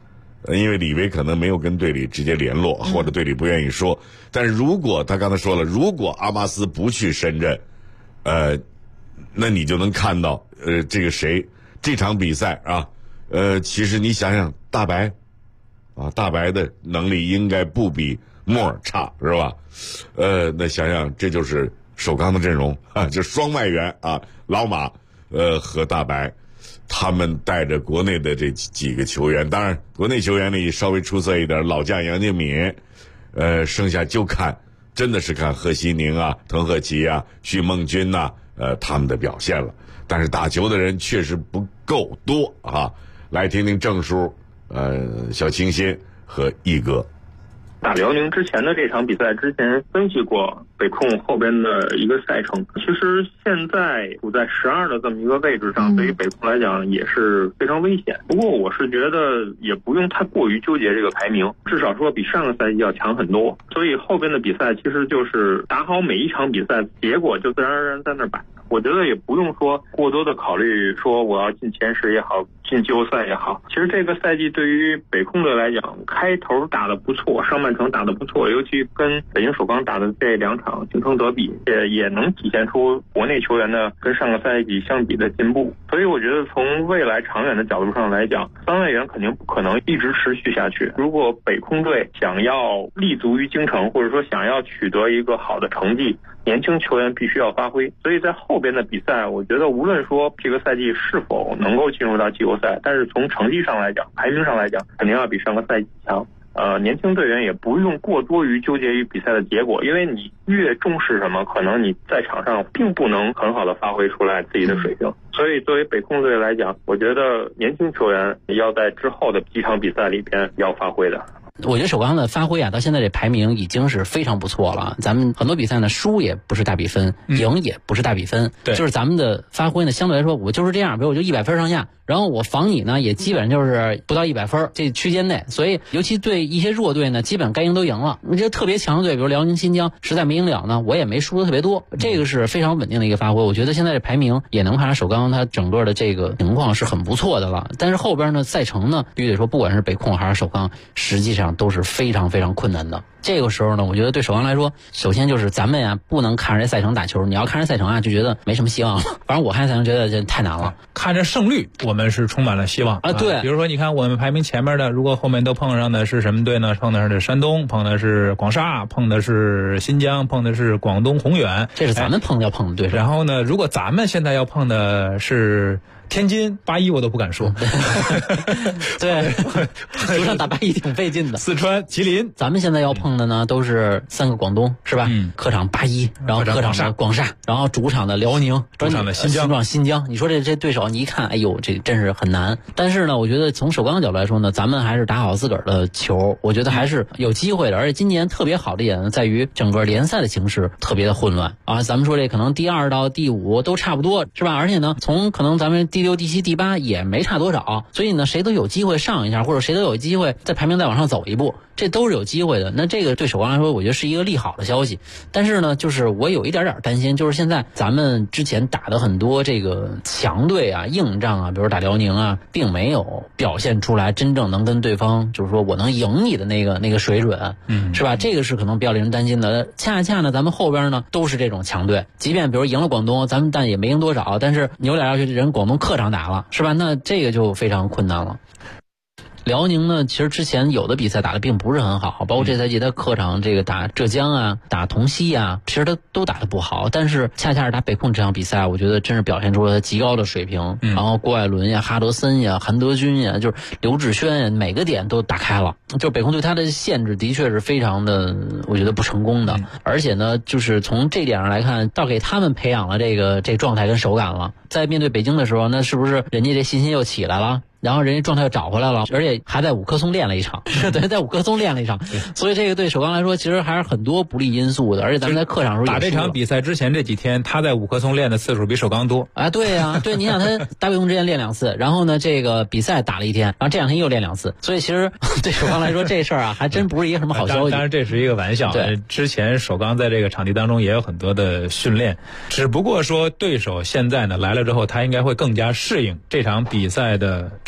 A: 因为李维可能没有跟队里直接联络，或者队里不愿意说。但是如果他刚才说了，如果阿巴斯不去深圳，那你就能看到这个谁这场比赛啊，其实你想想大白啊，大白的能力应该不比莫尔差，是吧？那想想这就是首钢的阵容啊，就双外援啊，老马和大白。他们带着国内的这几个球员，当然国内球员里稍微出色一点，老将杨敬敏，剩下就看真的是看贺西宁啊、滕赫奇啊、徐梦军呐，他们的表现了。但是打球的人确实不够多啊。来听听郑叔、小清新和一哥。
O: 打辽宁之前的这场比赛之前分析过北控后边的一个赛程，其实现在处在12的这么一个位置上，对于北控来讲也是非常危险。不过我是觉得也不用太过于纠结这个排名，至少说比上个赛季要强很多。所以后边的比赛其实就是打好每一场比赛，结果就自然而然在那儿摆。我觉得也不用说过多的考虑说我要进前10也好，进季后赛也好。其实这个赛季对于北控队来讲，开头打得不错，上半程打得不错，尤其跟北京首钢打的这2场京城德比，也能体现出国内球员的跟上个赛季相比的进步。所以我觉得从未来长远的角度上来讲，3外援肯定不可能一直持续下去。如果北控队想要立足于京城，或者说想要取得一个好的成绩，年轻球员必须要发挥。所以在后边的比赛，我觉得无论说这个赛季是否能够进入到季后赛，但是从成绩上来讲，排名上来讲，肯定要比上个赛季强。年轻队员也不用过多于纠结于比赛的结果，因为你越重视什么，可能你在场上并不能很好的发挥出来自己的水平。所以作为北控队来讲，我觉得年轻球员要在之后的几场比赛里边要发挥的。
P: 我觉得首钢的发挥啊，到现在这排名已经是非常不错了。咱们很多比赛呢，输也不是大比分，赢也不是大比分，就是咱们的发挥呢，相对来说我就是这样，比如我就100分上下，然后我防你呢也基本就是不到100分这区间内，所以尤其对一些弱队呢，基本该赢都赢了。这特别强的队，比如辽宁、新疆，实在没赢了呢，我也没输的特别多，这个是非常稳定的一个发挥。我觉得现在这排名也能看出首钢它整个的这个情况是很不错的了。但是后边呢，赛程呢，必须得说，不管是北控还是首钢，实际上都是非常非常困难的。这个时候呢，我觉得对首钢来说，首先就是咱们呀不能看着这赛程打球，你要看着赛程啊就觉得没什么希望了。反正我看赛程觉得这太难了。
Q: 看着胜率，我们是充满了希望
P: 啊。对，
Q: 比如说你看我们排名前面的，如果后面都碰上的是什么队呢？碰的是山东，碰的是广厦，碰的是新疆，碰的是广东宏远，
P: 这是咱们要碰的对手。
Q: 然后呢，如果咱们现在要碰的是天津81，我都不敢说。
P: 对，主场打81挺费劲的。
Q: 四川吉林，
P: 咱们现在要碰的呢都是3个广东，是吧？客场81，然后客场的广厦，然后主场的辽宁，
Q: 主场的
P: 新疆。你说这对手，你一看，哎呦，这真是很难。但是呢，我觉得从首钢的角度来说呢，咱们还是打好自个儿的球，我觉得还是有机会的。而且今年特别好的一点呢，在于整个联赛的形势特别的混乱啊。咱们说这可能第2到第5都差不多，是吧？而且呢，从可能咱们第6、第7、第8也没差多少，所以呢，谁都有机会上一下，或者谁都有机会在排名再往上走一步，这都是有机会的。那这个对首钢来说，我觉得是一个利好的消息。但是呢，就是我有一点点担心，就是现在咱们之前打的很多这个强队啊、硬仗啊，比如打辽宁啊，并没有表现出来真正能跟对方就是说我能赢你的那个水准，是吧？这个是可能比较令人担心的。恰恰呢，咱们后边呢都是这种强队，即便比如赢了广东，咱们但也没赢多少，但是扭脸要去人广东客场打了，是吧？那这个就非常困难了。辽宁呢，其实之前有的比赛打得并不是很好，包括这赛季他客场这个打浙江啊、打同曦啊，其实他都打得不好。但是恰恰是打北控这场比赛，我觉得真是表现出了他极高的水平。然后郭艾伦呀、哈德森呀、韩德君呀，就是刘志轩呀，每个点都打开了。就北控对他的限制的确是非常的，我觉得不成功的。而且呢，就是从这点上来看，倒给他们培养了这状态跟手感了。在面对北京的时候，那是不是人家这信心又起来了？然后人家状态又找回来了，而且还在五棵松练了一场，等于在五棵松练了一场，所以这个对首钢来说其实还是很多不利因素的。而且咱们在客场时候
Q: 打这场比赛之前这几天，他在五棵松练的次数比首钢多
P: 啊。对呀，对，你想他打北控之前练2次，然后呢这个比赛打了1天，然后这2天又练2次，所以其实对首钢来说这事儿啊，还真不是一个什么好消息。
Q: 当然这是一个玩笑。对，之前首钢在这个场地当中也有很多的训练，只不过说对手现在呢来了之后，他应该会更加适应这场比赛的场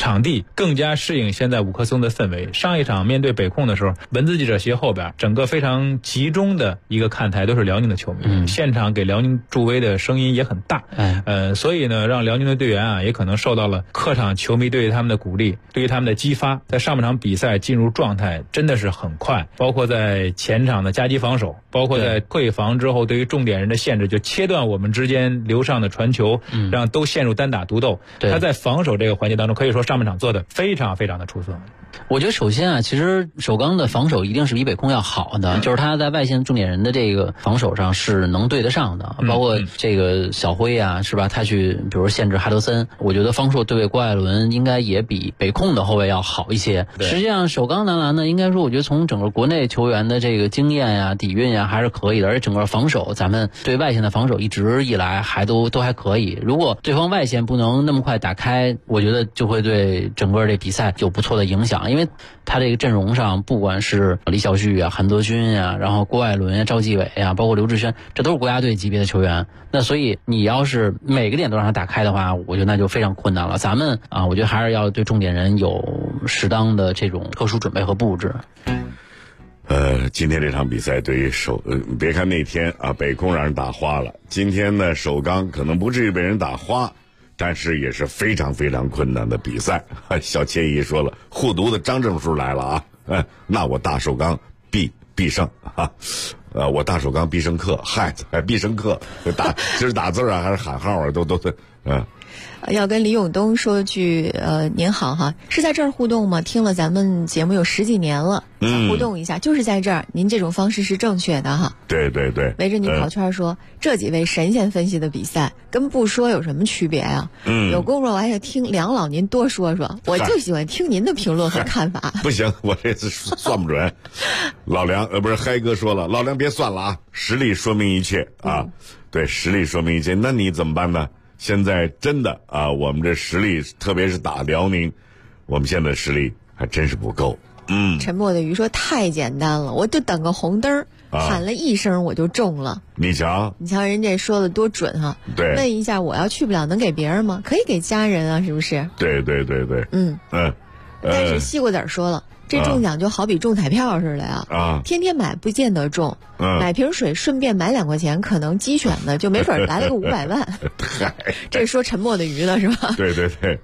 Q: 场地更加适应现在五棵松的氛围。上一场面对北控的时候，文字记者席后边整个非常集中的一个看台都是辽宁的球迷，现场给辽宁助威的声音也很大，所以呢，让辽宁的队员啊也可能受到了客场球迷对于他们的鼓励，对于他们的激发，在上半场比赛进入状态真的是很快，包括在前场的夹击防守，包括在退防之后对于重点人的限制，就切断我们之间流上的传球，让都陷入单打独斗。他在防守这个环节当中，可以说上半场做的非常非常的出色。
P: 我觉得首先啊，其实首钢的防守一定是比北控要好的，就是他在外线重点人的这个防守上是能对得上的，包括这个小辉啊，是吧？他去比如限制哈德森，我觉得方硕对位郭艾伦应该也比北控的后卫要好一些。实际上首钢男篮呢，应该说我觉得从整个国内球员的这个经验呀、底蕴呀还是可以的，而且整个防守咱们对外线的防守一直以来都还可以。如果对方外线不能那么快打开，我觉得就会对整个这比赛有不错的影响，因为他这个阵容上不管是李晓旭啊、韩德君啊，然后郭艾伦啊、赵继伟啊，包括刘志轩，这都是国家队级别的球员。那所以你要是每个点都让他打开的话，我觉得那就非常困难了。咱们啊，我觉得还是要对重点人有适当的这种特殊准备和布置。
A: 今天这场比赛对于别看那天啊北控让人打花了，今天呢首钢可能不至于被人打花，但是也是非常非常困难的比赛。小惬意说了，护犊的张证书来了啊，那我大首钢必胜啊，我大首钢必胜客，必胜客今儿打字啊还是喊号啊，都
F: 要跟李永东说句您好哈，是在这儿互动吗？听了咱们节目有10几年了，想互动一下，就是在这儿，您这种方式是正确的哈。
A: 对，
F: 围着你跑圈说，这几位神仙分析的比赛跟不说有什么区别啊？有功夫我还得听梁老您多说说，我就喜欢听您的评论和看法。
A: 不行，我这次算不准。老梁不是嗨哥说了，老梁别算了啊，实力说明一切啊，对，实力说明一切，那你怎么办呢？现在真的啊，我们这实力，特别是打辽宁，我们现在实力还真是不够。
F: 沉默的鱼说太简单了，我就等个红灯喊了一声我就中了。
A: 你瞧
F: 人家说的多准哈。
A: 对，
F: 问一下，我要去不了能给别人吗？可以给家人啊，是不是？
A: 对。
F: 但是西瓜子说了，这中奖就好比中彩票似的呀，天天买不见得中，买瓶水顺便买2块钱，可能机选的就没准来了个500万。这是说沉默的鱼呢是吧？
A: 对，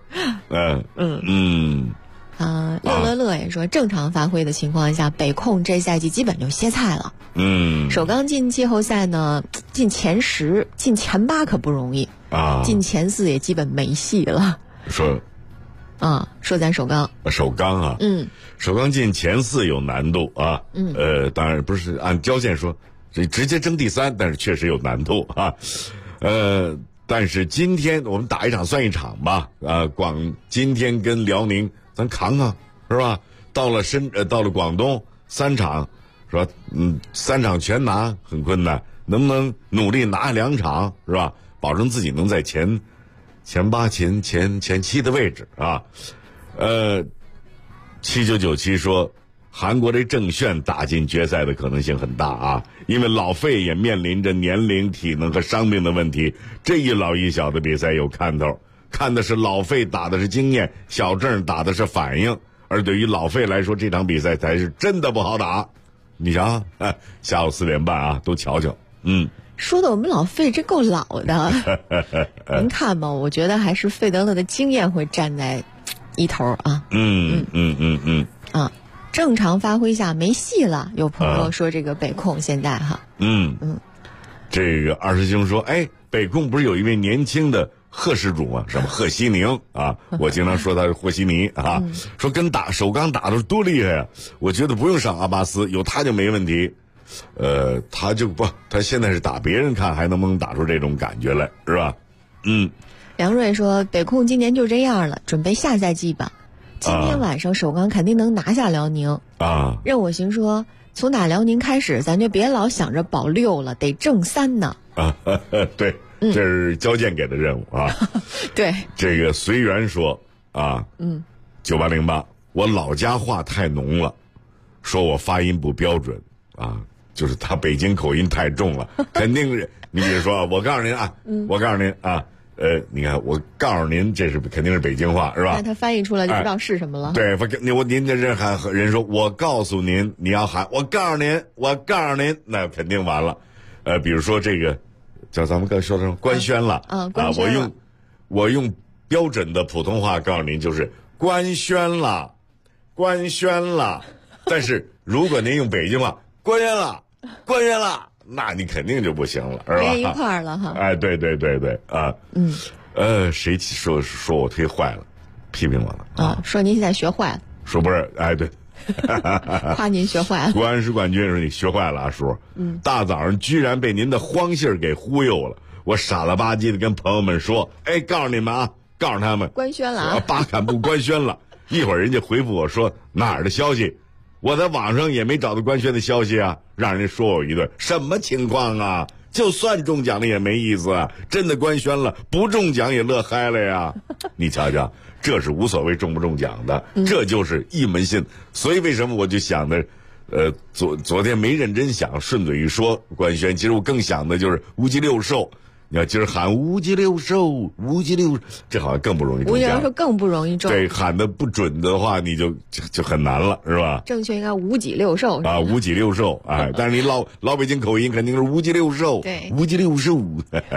F: 乐乐也说，正常发挥的情况下，北控这赛季基本就歇菜了。首钢进季后赛呢，进前10、进前8可不容易啊，进前4也基本没戏了。说咱首钢啊，
A: 首钢进前4有难度啊，当然不是按交线说，直接争第3，但是确实有难度啊，但是今天我们打一场算一场吧，今天跟辽宁咱扛是吧？到了广东3场是吧？3场全拿很困难，能不能努力拿2场是吧？保证自己能在前8、前7的位置啊。7997说，韩国这郑炫打进决赛的可能性很大啊，因为老费也面临着年龄、体能和伤病的问题，这一老一小的比赛有看头，看的是老费打的是经验，小郑打的是反应，而对于老费来说，这场比赛才是真的不好打。你瞧，下午4点半啊，都瞧瞧。
F: 说的我们老费真够老的。您看吧，我觉得还是费德勒的经验会站在一头啊。正常发挥下没戏了。有朋友说这个北控现在哈。
A: 这个二师兄说，北控不是有一位年轻的贺施主吗？什么贺西宁啊？我经常说他是和稀泥啊。说跟首钢打的多厉害呀！我觉得不用上阿巴斯，有他就没问题。他现在是打别人看还能不能打出这种感觉来，是吧？
F: 梁瑞说，北控今年就这样了，准备下赛季吧。今天晚上首钢肯定能拿下辽宁啊。任我行说，从打辽宁开始，咱就别老想着保6了，得正3呢。
A: 对，这是交建给的任务啊。
F: 对，
A: 这个随缘说9808，我老家话太浓了，说我发音不标准啊。就是他北京口音太重了，肯定是。你比如说，我告诉您啊， 你看，我告诉您，这是肯定是北京话，是吧？
F: 那他翻译出来就不知道是什么了。
A: 对，您这人喊人说，我告诉您，你要喊我告诉您，我告诉您，那肯定完了。比如说这个，叫咱们刚才说的官宣了，
F: 官宣了。
A: 我用标准的普通话告诉您，就是官宣了，官宣了。但是如果您用北京话，官宣了，官宣了。那你肯定就不行了，是吧？
F: 连一块儿了哈。
A: 哎，对啊，谁说我忒坏了，批评我了
F: 啊？说您现在学坏了。
A: 说不是，哎，对，
F: 夸您学坏了。
A: 国安师冠军说你学坏了啊，叔。大早上居然被您的荒信儿给忽悠了，我傻了吧唧的跟朋友们说，哎，告诉你们啊，告诉他们，
F: 官宣了啊，
A: 巴坎布官宣了。一会儿人家回复我说哪儿的消息？我在网上也没找到官宣的消息啊，让人说我一顿，什么情况啊？就算中奖了也没意思啊！真的官宣了，不中奖也乐嗨了呀！你瞧瞧，这是无所谓中不中奖的，这就是一门心。所以为什么我就想的，昨天没认真想，顺嘴一说官宣，其实我更想的就是无极六兽。你要今儿喊无极六兽，无极六，这好像更不容易中奖。
F: 无极六兽更不容易中。
A: 对，喊的不准的话，你就很难了，是吧？
F: 正确应该无脊六兽
A: 啊，无脊六兽，哎，但是你老北京口音肯定是无脊六兽，
F: 对，
A: 无脊六兽。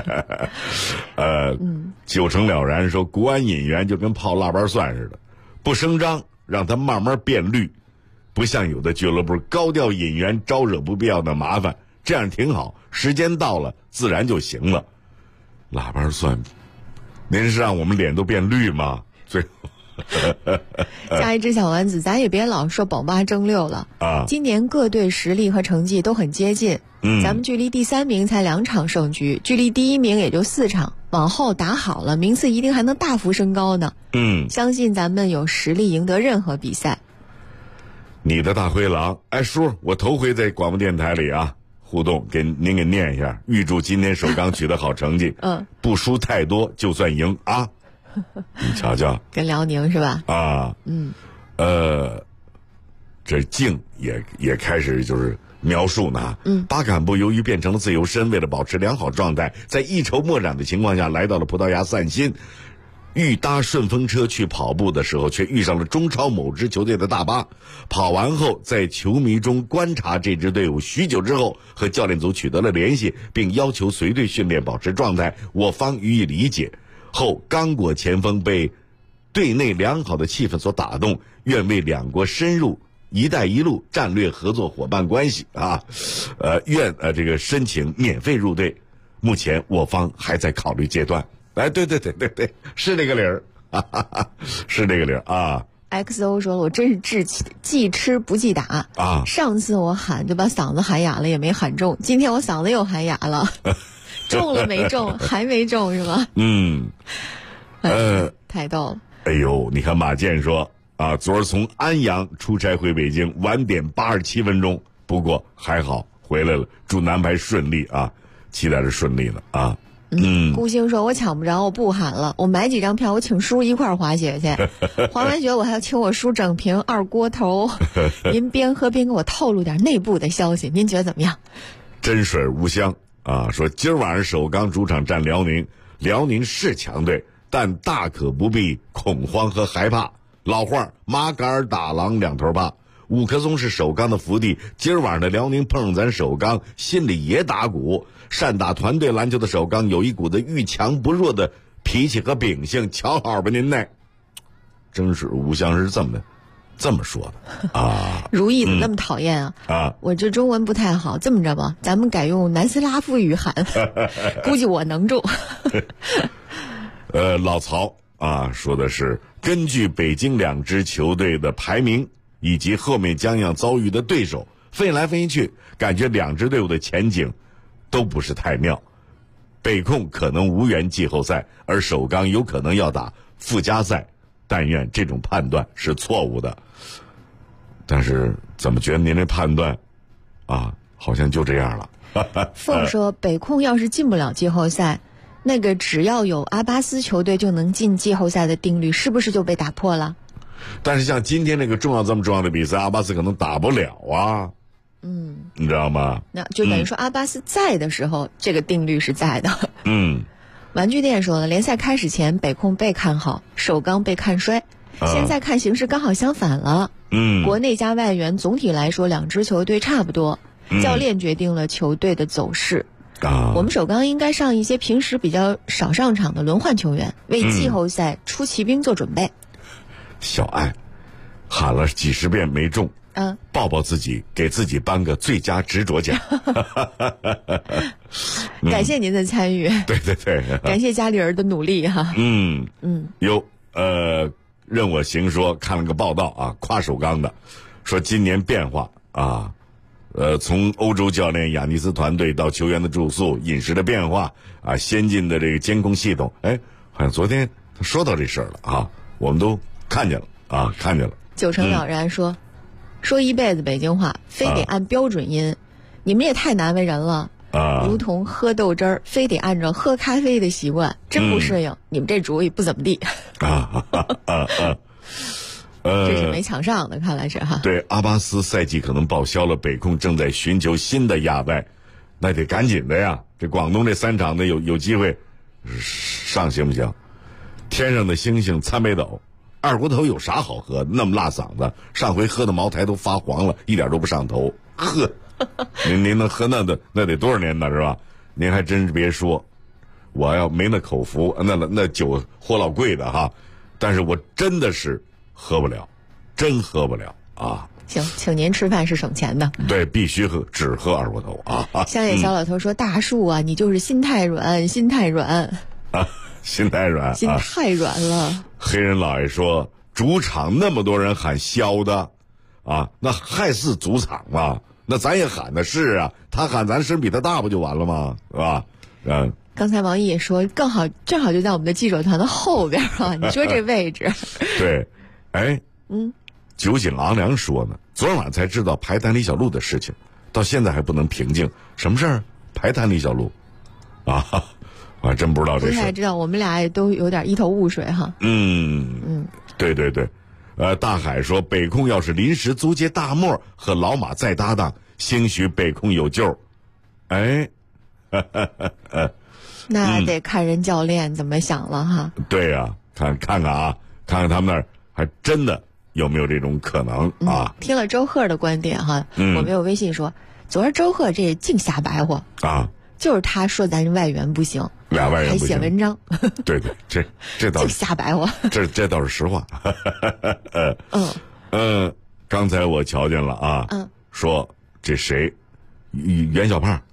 A: 九成了然说，国安引援就跟泡腊八蒜似的，不声张，让它慢慢变绿，不像有的俱乐部高调引援，招惹不必要的麻烦，这样挺好，时间到了自然就行了。腊八蒜，您是让我们脸都变绿吗？最后
F: 下一只小丸子，咱也别老说保八争六了啊！今年各队实力和成绩都很接近，咱们距离第3名才2场胜局，距离第1名也就4场，往后打好了，名次一定还能大幅升高呢。相信咱们有实力赢得任何比赛。
A: 你的大灰狼，哎叔，我头回在广播电台里啊互动，您给念一下，预祝今天首钢取得好成绩，不输太多就算赢啊！你瞧瞧，
F: 跟辽宁是吧？
A: 啊，这静也开始就是描述呢。巴坎布由于变成了自由身，为了保持良好状态，在一筹莫展的情况下来到了葡萄牙散心。欲搭顺风车去跑步的时候，却遇上了中超某支球队的大巴。跑完后，在球迷中观察这支队伍许久之后，和教练组取得了联系，并要求随队训练保持状态。我方予以理解。后刚果前锋被队内良好的气氛所打动，愿为两国深入“一带一路”战略合作伙伴关系啊，愿这个申请免费入队。目前我方还在考虑阶段。哎，对，是这个理儿，是这个理儿啊。
F: XO 说了，我真是记吃不记打啊！上次我喊就把嗓子喊哑了，也没喊中，今天我嗓子又喊哑了，中了没中？还没中是吗？太逗了。
A: 哎呦，你看马健说啊，昨儿从安阳出差回北京，晚点87分钟，不过还好回来了，祝男排顺利啊，期待着顺利呢啊。
F: 顾星说，我抢不着，我不喊了，我买几张票，我请叔一块儿滑雪去。滑完雪我还要请我叔整瓶2锅头。您边喝边给我透露点内部的消息，您觉得怎么样？
A: 真水无香啊，说今儿晚上首钢主场战辽宁，辽宁是强队，但大可不必恐慌和害怕。老话马杆儿打狼两头怕，五棵松是首钢的福地，今儿晚上的辽宁碰上咱首钢，心里也打鼓。善打团队篮球的首钢有一股子遇强不弱的脾气和秉性，瞧好吧您呢。真是无香是这么说的啊。
F: 如意怎么那么讨厌啊？我这中文不太好，这么着吧，咱们改用南斯拉夫语喊，估计我能中。
A: 老曹啊说的是，根据北京2支球队的排名以及后面将要遭遇的对手，分来分去，感觉2支队伍的前景都不是太妙。北控可能无缘季后赛，而首钢有可能要打附加赛，但愿这种判断是错误的。但是怎么觉得您这判断啊好像就这样了。
F: 凤说，北控要是进不了季后赛，那个只要有阿巴斯球队就能进季后赛的定律是不是就被打破了？
A: 但是像今天这个这么重要的比赛，阿巴斯可能打不了啊。你知道吗？
F: 那就等于说阿巴斯在的时候，这个定律是在的。 玩具店说了，联赛开始前北控被看好，首钢被看衰，现在看形势刚好相反了。国内加外援总体来说两支球队差不多，教练决定了球队的走势。我们首钢应该上一些平时比较少上场的轮换球员，为季后赛出奇兵做准备。
A: 小爱喊了几十遍没中，抱抱自己，给自己颁个最佳执着奖。
F: 感谢您的参与。
A: 对对对，
F: 感谢家里人的努力哈。
A: 任我行说看了个报道啊，夸首钢的，说今年变化啊，从欧洲教练雅尼斯团队到球员的住宿、饮食的变化啊，先进的这个监控系统，好像昨天他说到这事儿了啊，我们都看见了啊，看见了。
F: 九成了然说一辈子北京话，非得按标准音，你们也太难为人了。如同喝豆汁儿，非得按照喝咖啡的习惯，真不适应。你们这主意不怎么地。这是没抢上的，看来是哈。
A: 对，阿巴斯赛季可能报销了，北控正在寻求新的亚外，那得赶紧的呀。这广东这3场的有机会上行不行？天上的星星参北斗，二锅头有啥好喝？那么辣嗓子，上回喝的茅台都发黄了，一点都不上头。呵。您能喝那得多少年呢，是吧？您还真是别说，我要没那口福，那酒货老贵的哈，但是我真的是喝不了，真喝不了啊！
F: 行，请您吃饭是省钱的。
A: 对，必须只喝二锅头啊！
F: 乡野小老头说：“大树啊，你就是心太软，心太软
A: 啊，心太软，
F: 心太软了。”
A: 黑人老爷说：“主场那么多人喊肖的啊，那还是主场吗？”那咱也喊的是啊，他喊咱声比他大不就完了吗？是吧？
F: 刚才王毅也说，正好就在我们的记者团的后边啊。你说这位置？
A: 对，酒井昂良说呢，昨晚才知道排弹李小璐的事情，到现在还不能平静。什么事儿？排弹李小璐啊？我还真不知道这事。
F: 不太知道，我们俩也都有点一头雾水哈。
A: 对对对。大海说，北控要是临时租借大漠和老马再搭档，兴许北控有救。
F: 那得看人教练怎么想了哈。
A: 对呀，看看他们那儿还真的有没有这种可能啊？
F: 听了周贺的观点哈，我没有微信说，昨儿周贺这净瞎白话啊，就是他说咱外援不行。
A: 俩外援不行，
F: 还写文章。
A: 对，这倒是
F: 瞎白话。
A: 这倒是实话。刚才我瞧见了啊，说这谁，袁小胖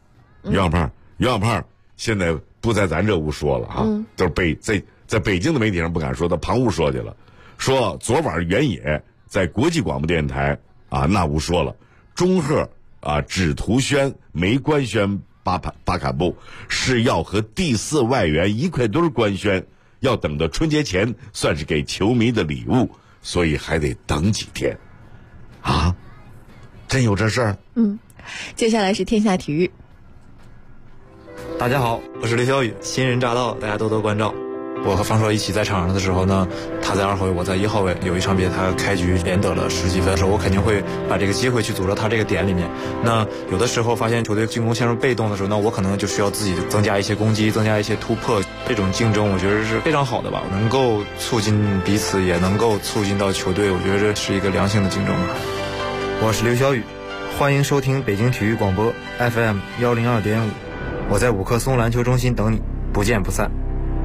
A: 现在不在咱这屋说了啊，都是在北京的媒体上不敢说，到旁屋说去了。说昨晚袁野在国际广播电台啊那屋说了，钟赫啊只图宣没官宣。巴坎布是要和第4外援一块堆官宣，要等到春节前算是给球迷的礼物，所以还得等几天啊！真有这事儿？
F: 接下来是天下体育。
R: 大家好，我是刘晓宇，新人乍到，大家多多关照。我和方硕一起在场上的时候呢，他在2号位，我在1号位。有一场比赛他开局连得了10几分的时候，我肯定会把这个机会去组织他这个点里面。那有的时候发现球队进攻陷入被动的时候，那我可能就需要自己增加一些攻击，增加一些突破。这种竞争我觉得是非常好的吧，能够促进彼此，也能够促进到球队，我觉得这是一个良性的竞争吧。
T: 我是刘晓宇，欢迎收听北京体育广播 FM 102.5，我在五棵松篮球中心等你，不见不散。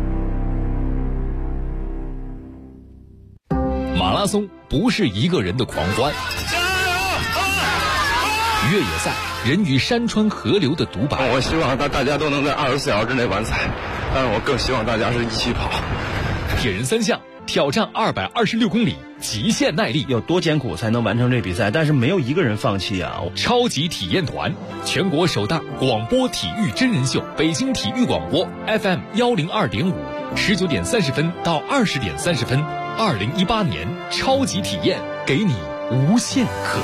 U: 马拉松不是一个人的狂欢，越野赛人与山川河流的独白。
X: 我希望大家都能在24小时之内完赛，但是我更希望大家是一起跑。
U: 铁人3项挑战226公里，极限耐力，
Y: 有多艰苦才能完成这比赛？但是没有一个人放弃啊！
U: 超级体验团，全国首档广播体育真人秀，北京体育广播 FM 102.5，19点30分到20点30分。2018年超级体验，给你无限可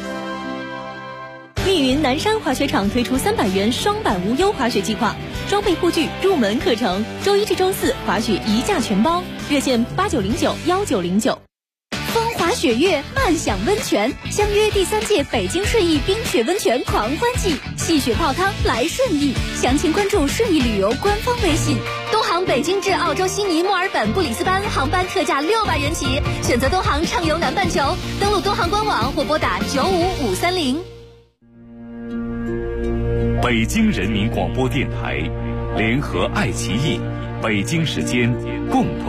S: 能。密云南山滑雪场推出300元双板无忧滑雪计划，装备护具入门课程，周1至周4滑雪1价全包，热线89091909。
J: 风滑
S: 雪月，慢享温泉，相约第3届北京顺义冰雪温泉狂欢季，戏雪泡汤来顺义，详情关注顺义旅游官方微信。东航北京至澳洲悉尼、墨尔本、布里斯班航班特价600元起，选择东航畅游南半球，登录东航官网或拨打95530。
G: 北京人民广播电台联合爱奇艺，北京时间共同